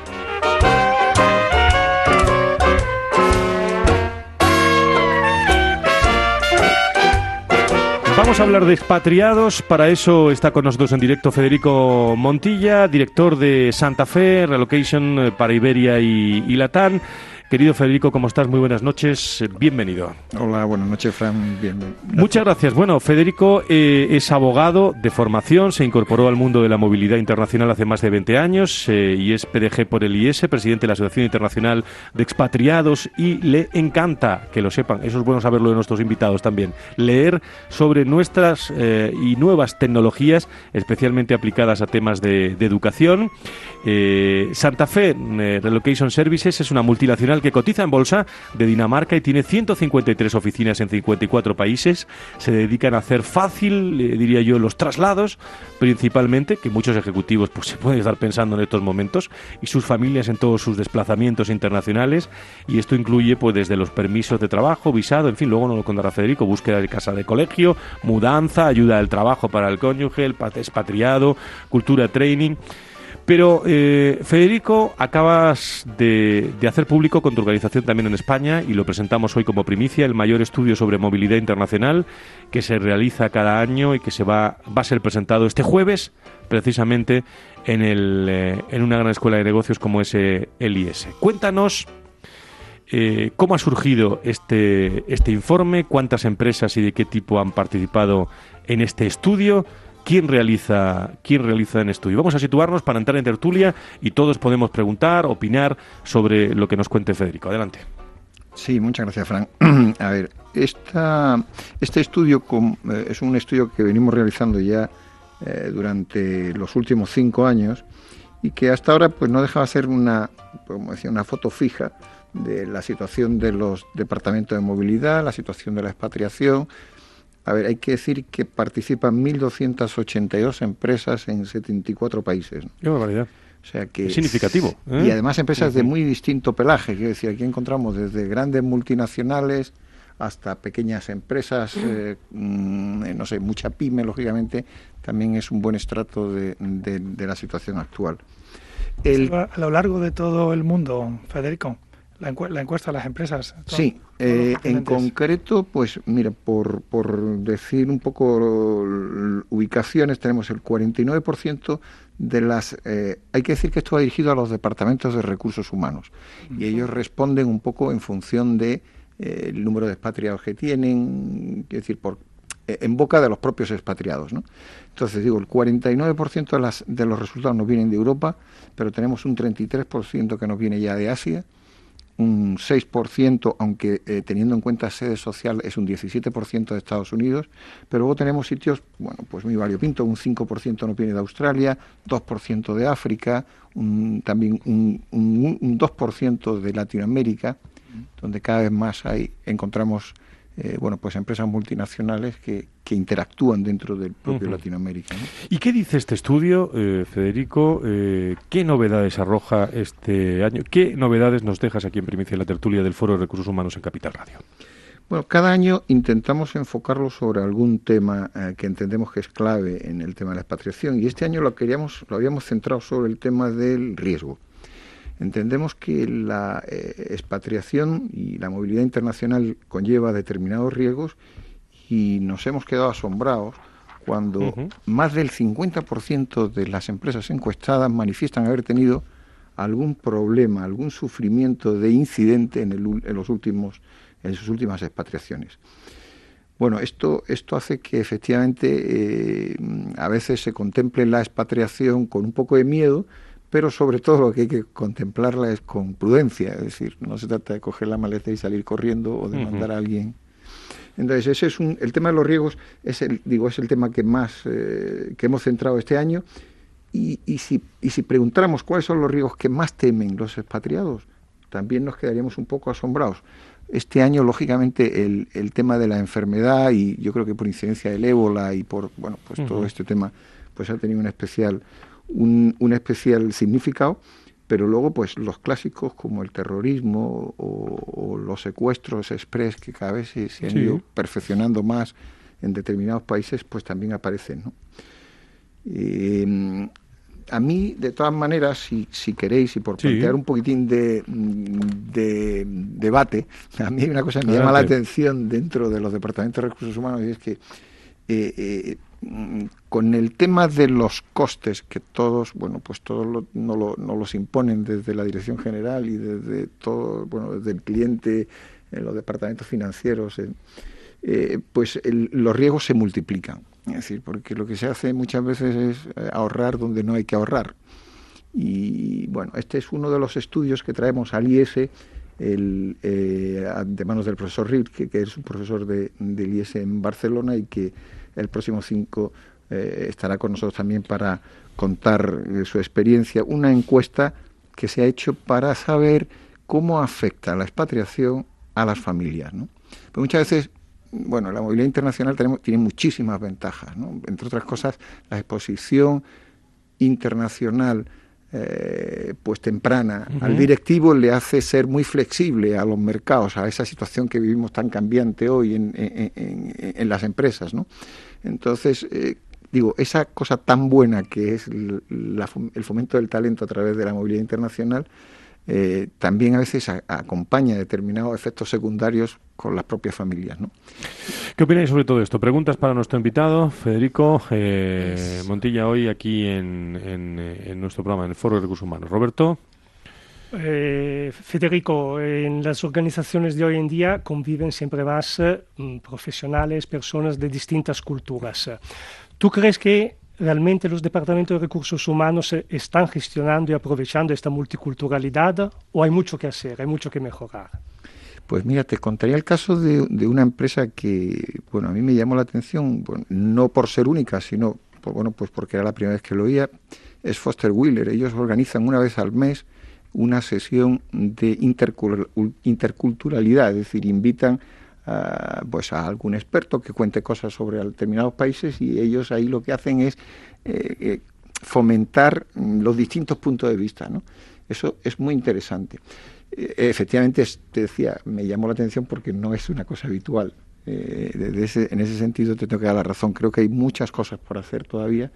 Vamos a hablar de expatriados, para eso está con nosotros en directo Federico Montilla, director de Santa Fe, Relocation para Iberia y, y Latam. Querido Federico, ¿cómo estás? Muy buenas noches, bienvenido. Hola, buenas noches, Fran, bienvenido. Muchas gracias. Bueno, Federico eh, es abogado de formación, se incorporó al mundo de la movilidad internacional hace más de veinte años eh, y es P D G por el I S, presidente de la Asociación Internacional de Expatriados, y le encanta, que lo sepan, eso es bueno saberlo de nuestros invitados también, leer sobre nuestras eh, y nuevas tecnologías, especialmente aplicadas a temas de, de educación. Eh, Santa Fe eh, Relocation Services es una multinacional que cotiza en bolsa de Dinamarca y tiene ciento cincuenta y tres oficinas en cincuenta y cuatro países. Se dedican a hacer fácil, eh, diría yo, los traslados, principalmente, que muchos ejecutivos pues se pueden estar pensando en estos momentos, y sus familias en todos sus desplazamientos internacionales, y esto incluye pues desde los permisos de trabajo, visado, en fin, luego nos lo contará Federico, búsqueda de casa de colegio, mudanza, ayuda del trabajo para el cónyuge, el expatriado, cultura, training. Pero, eh, Federico, acabas de, de hacer público con tu organización también en España, y lo presentamos hoy como primicia, el mayor estudio sobre movilidad internacional que se realiza cada año y que se va, va a ser presentado este jueves, precisamente en, el, eh, en una gran escuela de negocios como es eh, el I S. Cuéntanos eh, cómo ha surgido este, este informe, cuántas empresas y de qué tipo han participado en este estudio. ¿Quién realiza, quién realiza el estudio? Vamos a situarnos para entrar en tertulia y todos podemos preguntar, opinar sobre lo que nos cuente Federico. Adelante. Sí, muchas gracias, Fran. A ver, esta, este estudio com, eh, es un estudio que venimos realizando ya eh, durante los últimos cinco años y que hasta ahora pues no dejaba de ser una, como decía, una foto fija de la situación de los departamentos de movilidad, la situación de la expatriación. A ver, hay que decir que participan mil doscientas ochenta y dos empresas en setenta y cuatro países, ¿no? ¡Qué barbaridad! O sea que es significativo, ¿eh? Y además empresas uh-huh. de muy distinto pelaje. Quiero decir, aquí encontramos desde grandes multinacionales hasta pequeñas empresas, eh, mm, no sé, mucha pyme, lógicamente, también es un buen estrato de, de, de la situación actual. El... A lo largo de todo el mundo, Federico, la, encu- la encuesta de las empresas. Todo, sí, eh, en concreto, pues mira, por, por decir un poco ubicaciones, tenemos el cuarenta y nueve por ciento de las... Eh, hay que decir que esto va dirigido a los departamentos de recursos humanos, uh-huh. y ellos responden un poco en función de eh, el número de expatriados que tienen, es decir, por eh, en boca de los propios expatriados, ¿no? Entonces, digo, el cuarenta y nueve por ciento de, las, de los resultados nos vienen de Europa, pero tenemos un treinta y tres por ciento que nos viene ya de Asia, un seis por ciento, aunque eh, teniendo en cuenta sede social es un diecisiete por ciento de Estados Unidos, pero luego tenemos sitios, bueno, pues muy variopinto, un cinco por ciento nos viene de Australia, dos por ciento de África, un, también un, un, un dos por ciento de Latinoamérica, donde cada vez más hay encontramos eh, bueno, pues empresas multinacionales que, que interactúan dentro del propio uh-huh. Latinoamérica, ¿no? ¿Y qué dice este estudio, eh, Federico? Eh, ¿Qué novedades arroja este año? ¿Qué novedades nos dejas aquí en primicia en la tertulia del Foro de Recursos Humanos en Capital Radio? Bueno, cada año intentamos enfocarlo sobre algún tema eh, que entendemos que es clave en el tema de la expatriación, y este año lo queríamos, lo habíamos centrado sobre el tema del riesgo. Entendemos que la eh, expatriación y la movilidad internacional conlleva determinados riesgos y nos hemos quedado asombrados cuando uh-huh. más del cincuenta por ciento de las empresas encuestadas manifiestan haber tenido algún problema, algún sufrimiento de incidente en, el, en, los últimos, en sus últimas expatriaciones. Bueno, esto, esto hace que efectivamente eh, a veces se contemple la expatriación con un poco de miedo, pero sobre todo lo que hay que contemplarla es con prudencia, es decir, no se trata de coger la maleta y salir corriendo o de uh-huh. mandar a alguien. Entonces, ese es un, el tema de los riesgos es el, digo, es el tema que más eh, que hemos centrado este año. Y, y, si, y si preguntáramos cuáles son los riesgos que más temen los expatriados, también nos quedaríamos un poco asombrados. Este año, lógicamente, el, el tema de la enfermedad, y yo creo que por incidencia del ébola y por bueno pues uh-huh. todo este tema, pues ha tenido un especial un, un especial significado, pero luego pues los clásicos como el terrorismo o, o los secuestros express, que cada vez se, se han sí. ido perfeccionando más en determinados países, pues también aparecen, ¿no? Eh, a mí, de todas maneras, si, si queréis, y por sí. plantear un poquitín de, de debate, a mí hay una cosa que me Adelante. llama la atención dentro de los departamentos de recursos humanos, y es que eh, eh, con el tema de los costes, que todos, bueno, pues todos lo, no, lo, no los imponen desde la dirección general y desde todo, bueno, desde el cliente, en los departamentos financieros, eh, eh, pues el, los riesgos se multiplican. Es decir, porque lo que se hace muchas veces es ahorrar donde no hay que ahorrar. Y bueno, este es uno de los estudios que traemos al I E S, el, eh, de manos del profesor Rill, que, que es un profesor de, del I E S en Barcelona y que el próximo cinco eh, estará con nosotros también para contar eh, su experiencia. Una encuesta que se ha hecho para saber cómo afecta la expatriación a las familias, ¿no? Pues muchas veces, bueno, la movilidad internacional tenemos, tiene muchísimas ventajas, ¿no? Entre otras cosas, la exposición internacional eh, pues temprana uh-huh. al directivo le hace ser muy flexible a los mercados, a esa situación que vivimos tan cambiante hoy en, en, en, en las empresas, ¿no? Entonces, eh, digo, esa cosa tan buena que es la, el fomento del talento a través de la movilidad internacional, Eh, también a veces a, a acompaña determinados efectos secundarios con las propias familias, ¿no? ¿Qué opináis sobre todo esto? Preguntas para nuestro invitado, Federico eh, Montilla, hoy aquí en, en, en nuestro programa, en el Foro de Recursos Humanos. Roberto. Eh, Federico, en las organizaciones de hoy en día conviven siempre más eh, profesionales, personas de distintas culturas. ¿Tú crees que realmente los departamentos de recursos humanos están gestionando y aprovechando esta multiculturalidad o hay mucho que hacer, hay mucho que mejorar? Pues mira, te contaría el caso de, de una empresa que, bueno, a mí me llamó la atención, bueno, no por ser única, sino, por, bueno, pues porque era la primera vez que lo oía, es Foster Wheeler. Ellos organizan una vez al mes una sesión de interculturalidad, es decir, invitan Uh, pues a algún experto que cuente cosas sobre determinados países y ellos ahí lo que hacen es eh, eh, fomentar los distintos puntos de vista, ¿no? Eso es muy interesante. Eh, efectivamente, te decía, me llamó la atención porque no es una cosa habitual. Eh, de ese, en ese sentido te tengo que dar la razón. Creo que hay muchas cosas por hacer todavía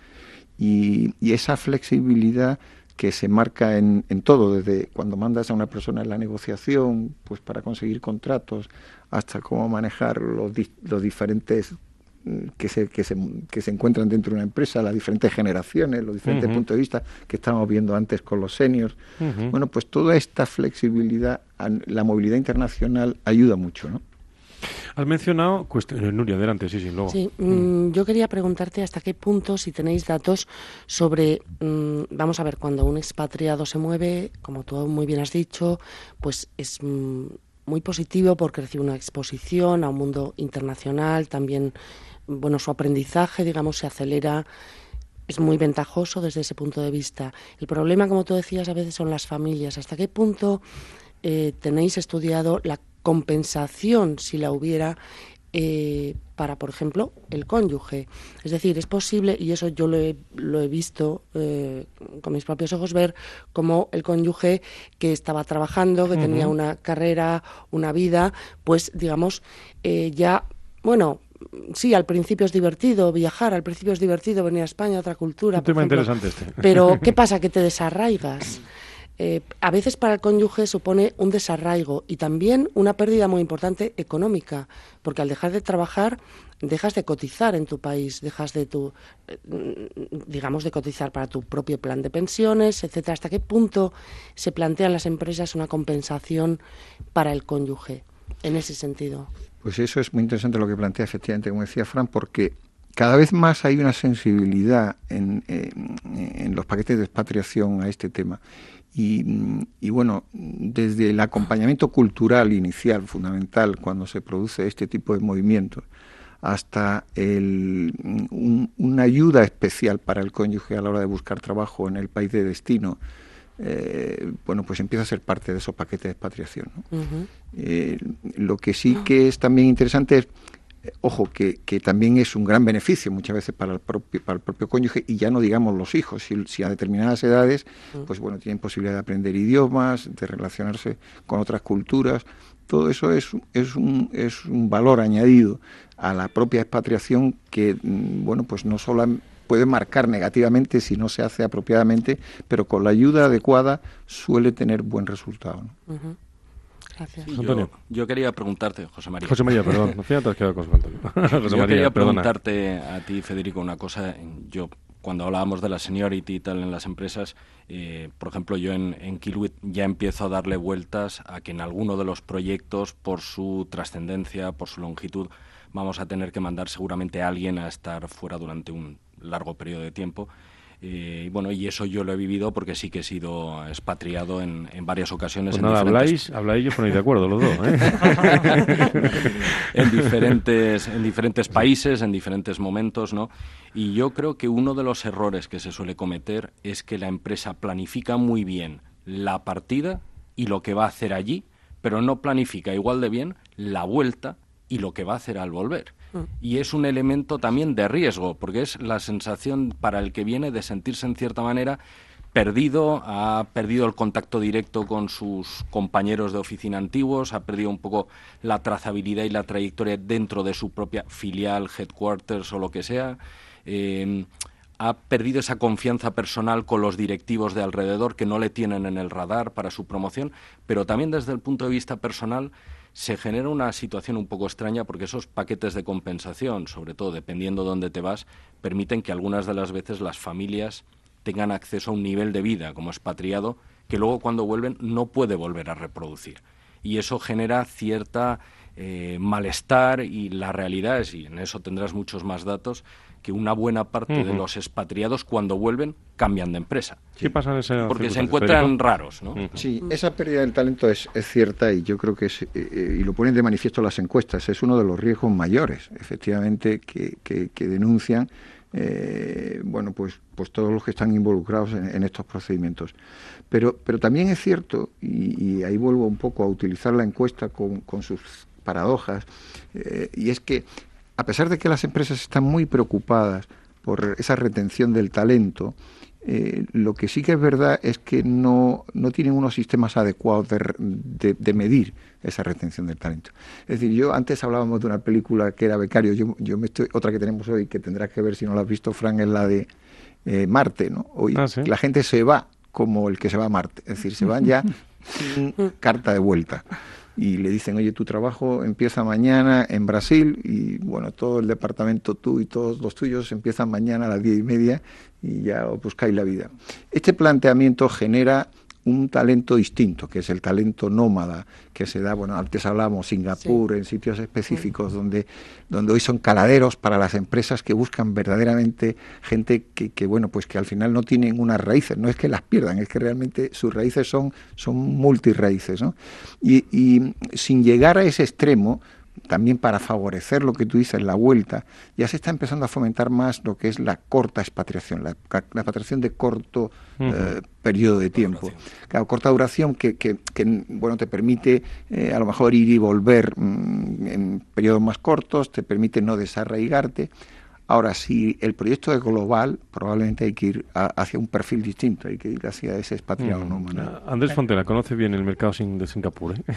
y, y esa flexibilidad que se marca en, en todo, desde cuando mandas a una persona en la negociación, pues para conseguir contratos, hasta cómo manejar los, los diferentes que se, que, se, que se encuentran dentro de una empresa, las diferentes generaciones, los diferentes uh-huh. puntos de vista que estábamos viendo antes con los seniors. Uh-huh. Bueno, pues toda esta flexibilidad, la movilidad internacional ayuda mucho, ¿no? Has mencionado cuestiones, Nuria, adelante, sí, sí, luego. Sí, mmm, yo quería preguntarte hasta qué punto, si tenéis datos sobre, mmm, vamos a ver, cuando un expatriado se mueve, como tú muy bien has dicho, pues es mmm, muy positivo porque recibe una exposición a un mundo internacional, también, bueno, su aprendizaje, digamos, se acelera, es muy ventajoso desde ese punto de vista. El problema, como tú decías, a veces son las familias. ¿Hasta qué punto eh, tenéis estudiado la compensación, si la hubiera, eh, para, por ejemplo, el cónyuge? Es decir, es posible, y eso yo lo he, lo he visto eh, con mis propios ojos, ver cómo el cónyuge que estaba trabajando, que uh-huh. tenía una carrera, una vida, pues, digamos, eh, ya, bueno, sí, al principio es divertido viajar, al principio es divertido venir a España, otra cultura. Un tema interesante este. Pero, ¿qué pasa? Que te desarraigas. eh, a veces para el cónyuge supone un desarraigo y también una pérdida muy importante económica, porque al dejar de trabajar dejas de cotizar en tu país, dejas de tu, digamos, de cotizar para tu propio plan de pensiones, etcétera. ¿Hasta qué punto se plantean las empresas una compensación para el cónyuge en ese sentido? Pues eso es muy interesante lo que plantea, efectivamente, como decía Fran, porque cada vez más hay una sensibilidad en, en, en los paquetes de expatriación a este tema. Y, y bueno, desde el acompañamiento cultural inicial, fundamental, cuando se produce este tipo de movimientos, hasta el, un, una ayuda especial para el cónyuge a la hora de buscar trabajo en el país de destino, eh, bueno, pues empieza a ser parte de esos paquetes de expatriación, ¿no? Uh-huh. Eh, lo que sí que es también interesante es, ojo, que, que también es un gran beneficio muchas veces para el propio, para el propio cónyuge, y ya no digamos los hijos, si, si a determinadas edades, pues bueno, tienen posibilidad de aprender idiomas, de relacionarse con otras culturas. Todo eso es, es, un, es un valor añadido a la propia expatriación que, bueno, pues no solo puede marcar negativamente si no se hace apropiadamente, pero con la ayuda adecuada suele tener buen resultado, ¿no? Uh-huh. Gracias. Sí, yo, yo quería preguntarte, José María. José María, perdón, no te has quedado con Antonio. José yo María, quería perdona. preguntarte a ti, Federico, una cosa. Yo, cuando hablábamos de la seniority y tal en las empresas, eh, por ejemplo, yo en, en Kilowatt ya empiezo a darle vueltas a que en alguno de los proyectos, por su trascendencia, por su longitud, vamos a tener que mandar seguramente a alguien a estar fuera durante un largo periodo de tiempo. Eh, y bueno, y eso yo lo he vivido porque sí que he sido expatriado en, en varias ocasiones. Pues en nada, diferentes... habláis, habláis y os ponéis de acuerdo los dos, ¿eh? en diferentes, en diferentes países, en diferentes momentos, ¿no? Y yo creo que uno de los errores que se suele cometer es que la empresa planifica muy bien la partida y lo que va a hacer allí, pero no planifica igual de bien la vuelta y lo que va a hacer al volver. Y es un elemento también de riesgo, porque es la sensación para el que viene de sentirse en cierta manera perdido, ha perdido el contacto directo con sus compañeros de oficina antiguos, ha perdido un poco la trazabilidad y la trayectoria dentro de su propia filial, headquarters o lo que sea. Eh, ha perdido esa confianza personal con los directivos de alrededor que no le tienen en el radar para su promoción, pero también desde el punto de vista personal se genera una situación un poco extraña porque esos paquetes de compensación, sobre todo dependiendo de dónde te vas, permiten que algunas de las veces las familias tengan acceso a un nivel de vida como expatriado que luego cuando vuelven no puede volver a reproducir. Y eso genera cierta eh, malestar y la realidad es, y en eso tendrás muchos más datos, que una buena parte uh-huh. de los expatriados cuando vuelven cambian de empresa. ¿Qué pasa en ese Porque se encuentran Federico? raros, ¿no? Uh-huh. Sí, esa pérdida del talento es, es cierta y yo creo que es, eh, y lo ponen de manifiesto las encuestas, es uno de los riesgos mayores, efectivamente, que, que, que denuncian eh, bueno, pues, pues todos los que están involucrados en, en estos procedimientos. Pero, pero también es cierto, y, y ahí vuelvo un poco a utilizar la encuesta con, con sus paradojas, eh, y es que a pesar de que las empresas están muy preocupadas por esa retención del talento, eh, lo que sí que es verdad es que no, no tienen unos sistemas adecuados de, de, de medir esa retención del talento. Es decir, yo antes hablábamos de una película que era Becario, yo, yo me estoy, otra que tenemos hoy, que tendrás que ver si no la has visto, Fran, es la de eh, Marte, ¿no? Hoy ah, ¿sí? La gente se va como el que se va a Marte, es decir, se van ya sin carta de vuelta. Y le dicen, oye, tu trabajo empieza mañana en Brasil y, bueno, todo el departamento, tú y todos los tuyos empiezan mañana a las diez y media y ya os buscáis la vida. Este planteamiento genera un talento distinto, que es el talento nómada, que se da, bueno, antes hablábamos Singapur, sí. en sitios específicos, sí. donde, donde hoy son caladeros para las empresas que buscan verdaderamente gente que, que, bueno, pues que al final no tienen unas raíces, no es que las pierdan, es que realmente sus raíces son, son multirraíces, ¿no? Y, y sin llegar a ese extremo, también para favorecer lo que tú dices, la vuelta, ya se está empezando a fomentar más lo que es la corta expatriación, la, la expatriación de corto uh-huh. eh, periodo de tiempo. Claro, corta duración que, que, que bueno, te permite eh, a lo mejor ir y volver mmm, en periodos más cortos, te permite no desarraigarte. Ahora, si el proyecto es global, probablemente hay que ir a, hacia un perfil distinto, hay que ir hacia ese expatriado mm. nómada. Andrés Fontela, conoce bien el mercado de Singapur, ¿eh?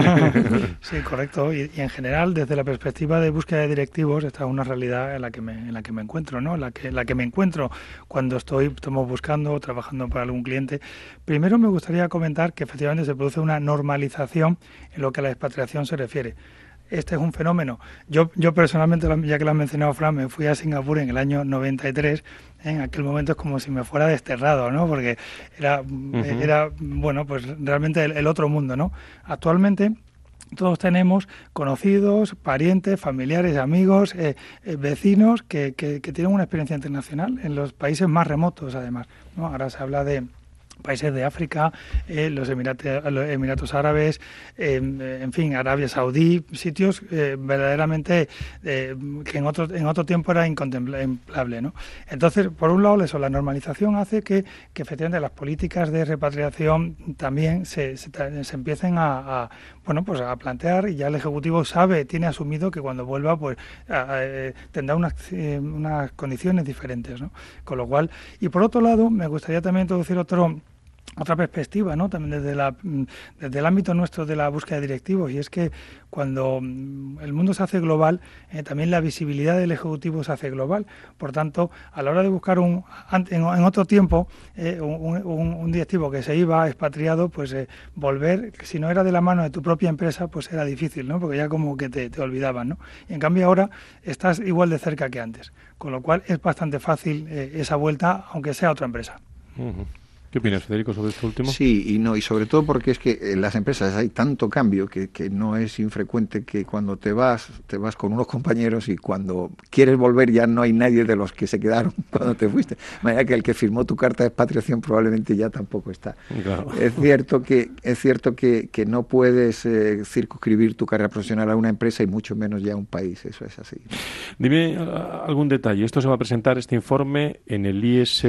Sí, correcto. Y, y en general, desde la perspectiva de búsqueda de directivos, esta es una realidad en la que me, en la que me encuentro, ¿no? La que, la que me encuentro cuando estoy estamos buscando o trabajando para algún cliente. Primero me gustaría comentar que efectivamente se produce una normalización en lo que a la expatriación se refiere. Este es un fenómeno. Yo, yo personalmente, ya que lo has mencionado, Fran, me fui a Singapur en el año noventa y tres. En aquel momento es como si me fuera desterrado, ¿no? Porque era, uh-huh. era bueno, pues realmente el, el otro mundo, ¿no? Actualmente todos tenemos conocidos, parientes, familiares, amigos, eh, eh, vecinos que, que, que tienen una experiencia internacional en los países más remotos, además, ¿no? Ahora se habla de países de África, eh, los, Emiratos, los Emiratos Árabes, eh, en fin, Arabia Saudí, sitios eh, verdaderamente eh, que en otro, en otro tiempo era incontemplable, ¿no? Entonces, por un lado, eso, la normalización hace que, que efectivamente las políticas de repatriación también se, se, se empiecen a, a, bueno, pues a plantear, y ya el Ejecutivo sabe, tiene asumido que cuando vuelva, pues a, a, tendrá unas, eh, unas condiciones diferentes, ¿no? Con lo cual, y por otro lado, me gustaría también introducir otro otra perspectiva, ¿no? También desde la desde el ámbito nuestro de la búsqueda de directivos, y es que cuando el mundo se hace global, eh, también la visibilidad del Ejecutivo se hace global. Por tanto, a la hora de buscar un en, en otro tiempo eh, un, un, un directivo que se iba expatriado, pues eh, volver, si no era de la mano de tu propia empresa, pues era difícil, ¿no? Porque ya como que te, te olvidaban, ¿no? Y en cambio ahora estás igual de cerca que antes, con lo cual es bastante fácil eh, esa vuelta, aunque sea otra empresa. Uh-huh. ¿Qué opinas, Federico, sobre esto último? Sí, y no, y sobre todo porque es que en las empresas hay tanto cambio que, que no es infrecuente que cuando te vas, te vas con unos compañeros y cuando quieres volver ya no hay nadie de los que se quedaron cuando te fuiste. De manera que el que firmó tu carta de expatriación probablemente ya tampoco está. Claro. Es cierto que es cierto que, que no puedes eh, circunscribir tu carrera profesional a una empresa y mucho menos ya a un país, eso es así. Dime uh, algún detalle. Esto se va a presentar, este informe, en el I E S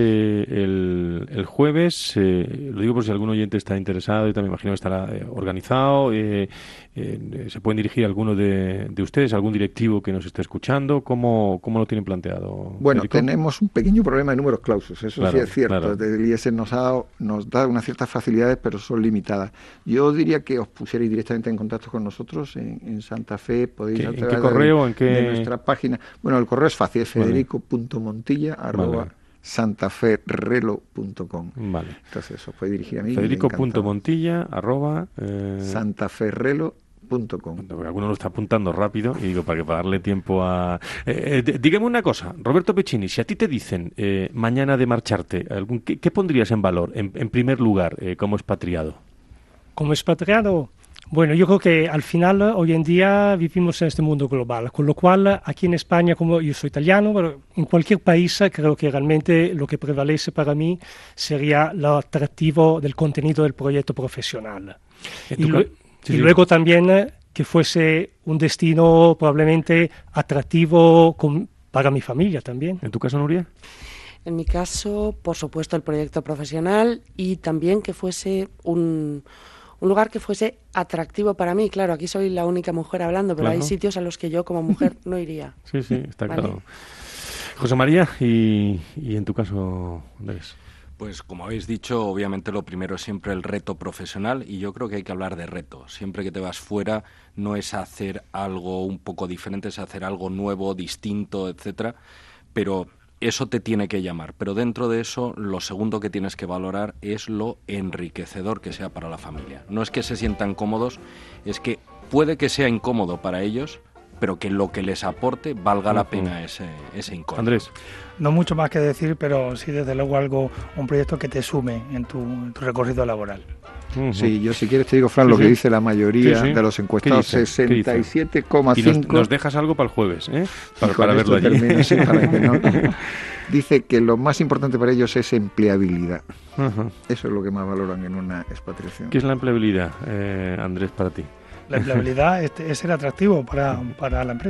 el, el jueves. Eh, lo digo por si algún oyente está interesado, y también imagino que estará eh, organizado. Eh, eh, ¿Se pueden dirigir a alguno de, de ustedes, algún directivo que nos esté escuchando? ¿Cómo, cómo lo tienen planteado? Bueno, Federico? Tenemos un pequeño problema de números clausus, eso claro, sí es cierto. Claro. El I E S nos, ha dado, nos da unas ciertas facilidades, pero son limitadas. Yo diría que os pusierais directamente en contacto con nosotros en, en Santa Fe. Podéis ¿Qué, ¿En qué correo? De, ¿En qué... de nuestra página. Bueno, el correo es fácil, es federico punto montilla arroba vale. santaferrelo punto com. Vale. Entonces os podéis dirigir a mí. Federico punto montilla arroba eh... santaferrelo punto com. Alguno lo está apuntando rápido y digo para que para darle tiempo a... Eh, eh, dígame una cosa, Roberto Pecini, si a ti te dicen eh, mañana de marcharte, algún, ¿qué, ¿qué pondrías en valor, en, en primer lugar, eh, como expatriado? Como expatriado... Bueno, yo creo que al final, hoy en día, vivimos en este mundo global, con lo cual, aquí en España, como yo soy italiano, pero en cualquier país creo que realmente lo que prevalece para mí sería lo atractivo del contenido del proyecto profesional. Y, lo, sí, y sí. luego también que fuese un destino probablemente atractivo con, para mi familia también. ¿En tu caso, Nuria? En mi caso, por supuesto, el proyecto profesional, y también que fuese un... un lugar que fuese atractivo para mí. Claro, aquí soy la única mujer hablando, pero claro, hay sitios a los que yo como mujer no iría. Sí, sí, está ¿vale? claro. José María, y, y en tu caso, Andrés. Pues como habéis dicho, obviamente lo primero es siempre el reto profesional, y yo creo que hay que hablar de reto. Siempre que te vas fuera no es hacer algo un poco diferente, es hacer algo nuevo, distinto, etcétera, pero eso te tiene que llamar. Pero dentro de eso, lo segundo que tienes que valorar es lo enriquecedor que sea para la familia. No es que se sientan cómodos, es que puede que sea incómodo para ellos, pero que lo que les aporte valga la pena ese, ese incómodo. Andrés. No mucho más que decir, pero sí desde luego algo, un proyecto que te sume en tu, en tu recorrido laboral. Uh-huh. Sí, yo si quieres te digo, Fran, sí, lo que sí. dice la mayoría sí, sí. de los encuestados, sesenta y siete coma cinco. Y nos, nos dejas algo para el jueves, ¿eh? Para, para verlo allí. Termino, sí, para que no. Dice que lo más importante para ellos es empleabilidad. Uh-huh. Eso es lo que más valoran en una expatriación. ¿Qué es la empleabilidad, eh, Andrés, para ti? La empleabilidad es, es ser atractivo para, para la empresa.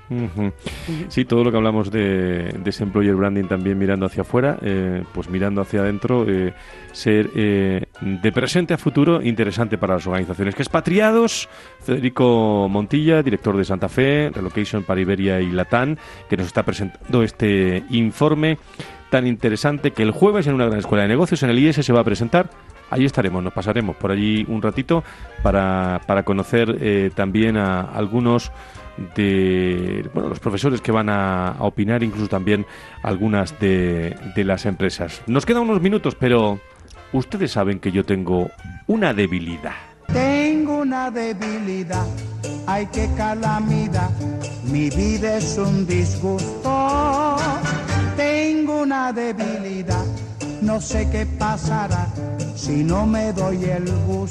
Uh-huh. Sí, todo lo que hablamos de, de ese employer branding también mirando hacia afuera, eh, pues mirando hacia adentro, eh, ser eh, de presente a futuro interesante para las organizaciones. Que expatriados, Federico Montilla, director de Santa Fe, Relocation para Iberia y Latam, que nos está presentando este informe tan interesante que el jueves en una gran escuela de negocios en el I E S se va a presentar. Ahí estaremos, nos pasaremos por allí un ratito para, para conocer eh, también a algunos de bueno, los profesores que van a, a opinar, incluso también algunas de, de las empresas. Nos quedan unos minutos, pero ustedes saben que yo tengo una debilidad. Tengo una debilidad, ay qué calamidad, mi vida es un disgusto. Tengo una debilidad, no sé qué pasará si no me doy el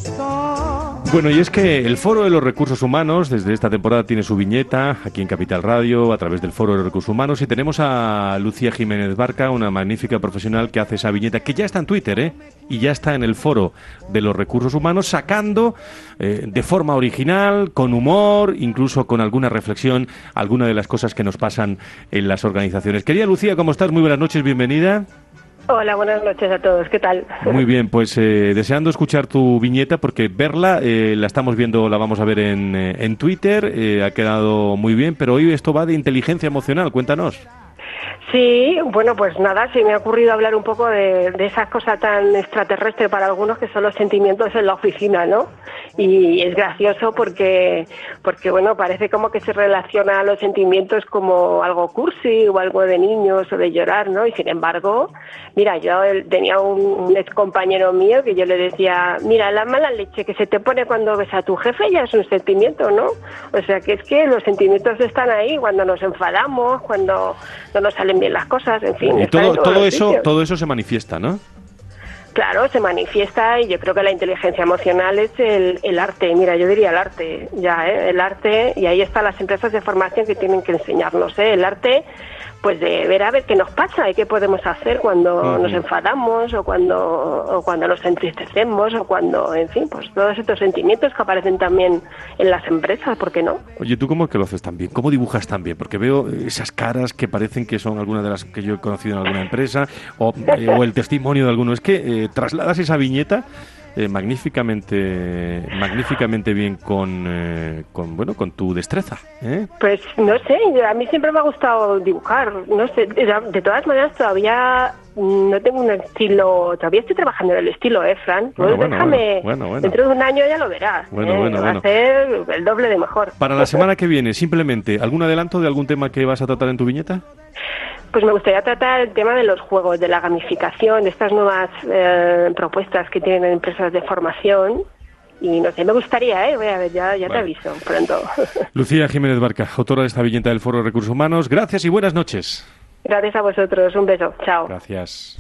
gusto. Bueno, y es que el Foro de los Recursos Humanos desde esta temporada tiene su viñeta aquí en Capital Radio a través del Foro de los Recursos Humanos, y tenemos a Lucía Jiménez Barca, una magnífica profesional que hace esa viñeta, que ya está en Twitter, ¿eh? Y ya está en el Foro de los Recursos Humanos, sacando eh, de forma original, con humor, incluso con alguna reflexión, alguna de las cosas que nos pasan en las organizaciones. Querida Lucía, ¿cómo estás? Muy buenas noches, bienvenida. Hola, buenas noches a todos, ¿qué tal? Muy bien, pues eh, deseando escuchar tu viñeta, porque verla, eh, la estamos viendo, la vamos a ver en, eh, en Twitter, eh, ha quedado muy bien, pero hoy esto va de inteligencia emocional, cuéntanos. Sí, bueno, pues nada, sí me ha ocurrido hablar un poco de, de esa cosa tan extraterrestre para algunos que son los sentimientos en la oficina, ¿no? Y es gracioso porque, porque bueno, parece como que se relaciona a los sentimientos como algo cursi o algo de niños o de llorar, ¿no? Y sin embargo, mira, yo tenía un, un ex compañero mío que yo le decía, mira, la mala leche que se te pone cuando ves a tu jefe ya es un sentimiento, ¿no? O sea, que es que los sentimientos están ahí cuando nos enfadamos, cuando no nos salen bien las cosas, en fin. Y todo, todo eso, todo eso se manifiesta, ¿no? Claro, se manifiesta, y yo creo que la inteligencia emocional es el, el arte, mira, yo diría el arte, ya, ¿eh? El arte, y ahí están las empresas de formación que tienen que enseñarnos, ¿eh? El arte, pues de ver a ver qué nos pasa y qué podemos hacer cuando uh-huh. nos enfadamos o cuando o cuando nos entristecemos o cuando, en fin, pues todos estos sentimientos que aparecen también en las empresas, ¿por qué no? Oye, ¿tú cómo es que lo haces tan bien? ¿Cómo dibujas tan bien? Porque veo esas caras que parecen que son algunas de las que yo he conocido en alguna empresa o, eh, o el testimonio de alguno. Es que eh, trasladas esa viñeta Eh, magníficamente magníficamente bien con, eh, con bueno con tu destreza, ¿eh? Pues no sé, a mí siempre me ha gustado dibujar, no sé, de todas maneras todavía no tengo un estilo, todavía estoy trabajando en el estilo, ¿eh, Fran? Bueno, bueno, déjame, bueno, bueno. dentro de un año ya lo verás, bueno, ¿eh? bueno, va bueno. a ser el doble de mejor. Para la semana que viene, simplemente, ¿algún adelanto de algún tema que vas a tratar en tu viñeta? Pues me gustaría tratar el tema de los juegos, de la gamificación, de estas nuevas eh, propuestas que tienen empresas de formación. Y no sé, me gustaría, ¿eh? Voy a ver, ya, ya vale. Te aviso pronto. Lucía Jiménez Barca, autora de esta viñeta del Foro de Recursos Humanos. Gracias y buenas noches. Gracias a vosotros. Un beso. Chao. Gracias.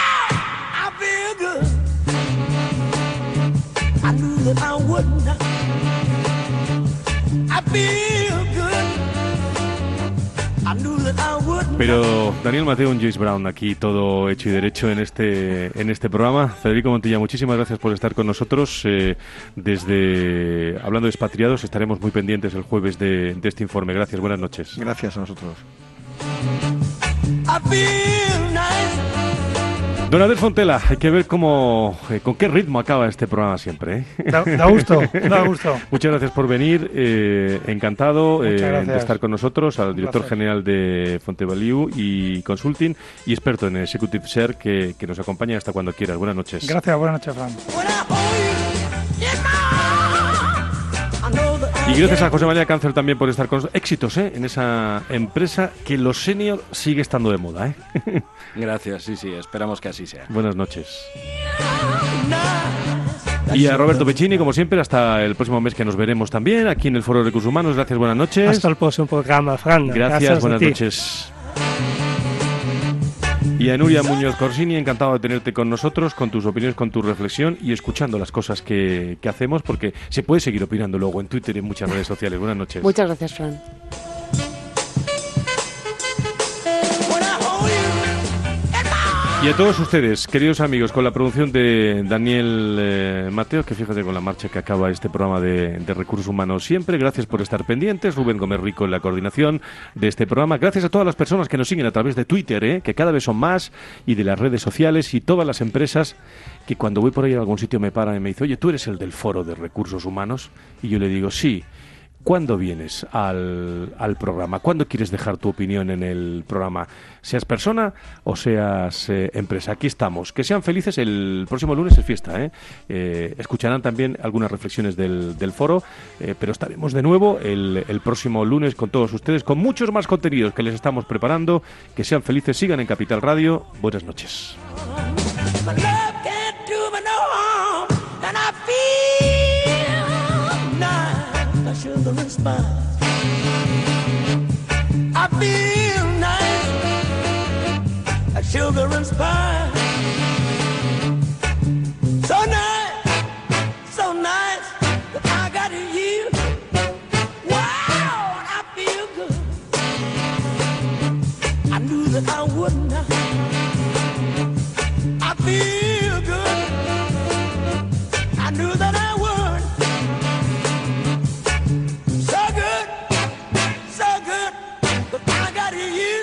Pero Daniel Mateo, un Joyce Brown aquí, todo hecho y derecho en este en este programa. Federico Montilla, muchísimas gracias por estar con nosotros. Eh, desde Hablando de Expatriados, estaremos muy pendientes el jueves de, de este informe. Gracias, buenas noches. Gracias a nosotros. Don Adel Fontela, hay que ver cómo, eh, con qué ritmo acaba este programa siempre, ¿eh? Da, da gusto, da gusto. Muchas gracias por venir, eh, encantado eh, de estar con nosotros, al director general de Fontevalue y Consulting y experto en Executive Share, que, que nos acompaña hasta cuando quieras. Buenas noches. Gracias, buenas noches, Fran. Y gracias a José María Cáncer también por estar con nosotros. Éxitos, ¿eh? En esa empresa que los senior sigue estando de moda, ¿eh? Gracias, sí, sí, esperamos que así sea. Buenas noches. Y a Roberto Pecini, como siempre, hasta el próximo mes, que nos veremos también aquí en el Foro de Recursos Humanos. Gracias, buenas noches. Hasta el próximo programa, Fran. Gracias, Gracias buenas noches. Y a Nuria Muñoz Corsini, encantado de tenerte con nosotros, con tus opiniones, con tu reflexión y escuchando las cosas que, que hacemos, porque se puede seguir opinando luego en Twitter y en muchas redes sociales. Buenas noches. Muchas gracias, Fran. Y a todos ustedes, queridos amigos, con la producción de Daniel eh, Mateo, que fíjate con la marcha que acaba este programa de, de Recursos Humanos siempre, gracias por estar pendientes, Rubén Gómez Rico en la coordinación de este programa, gracias a todas las personas que nos siguen a través de Twitter, eh, que cada vez son más, y de las redes sociales, y todas las empresas que cuando voy por ahí a algún sitio me paran y me dicen, oye, ¿tú eres el del Foro de Recursos Humanos? Y yo le digo, sí. ¿Cuándo vienes al, al programa? ¿Cuándo quieres dejar tu opinión en el programa? Seas persona o seas eh, empresa. Aquí estamos. Que sean felices. El próximo lunes es fiesta, ¿eh? Eh, escucharán también algunas reflexiones del, del foro, eh, pero estaremos de nuevo el, el próximo lunes con todos ustedes, con muchos más contenidos que les estamos preparando. Que sean felices. Sigan en Capital Radio. Buenas noches. Sugar and spice. I feel nice, like sugar and spice. So nice, so nice that I got you. Wow, I feel good. I knew that I would not. I feel good. I knew that I would. So good, so good, but I got you.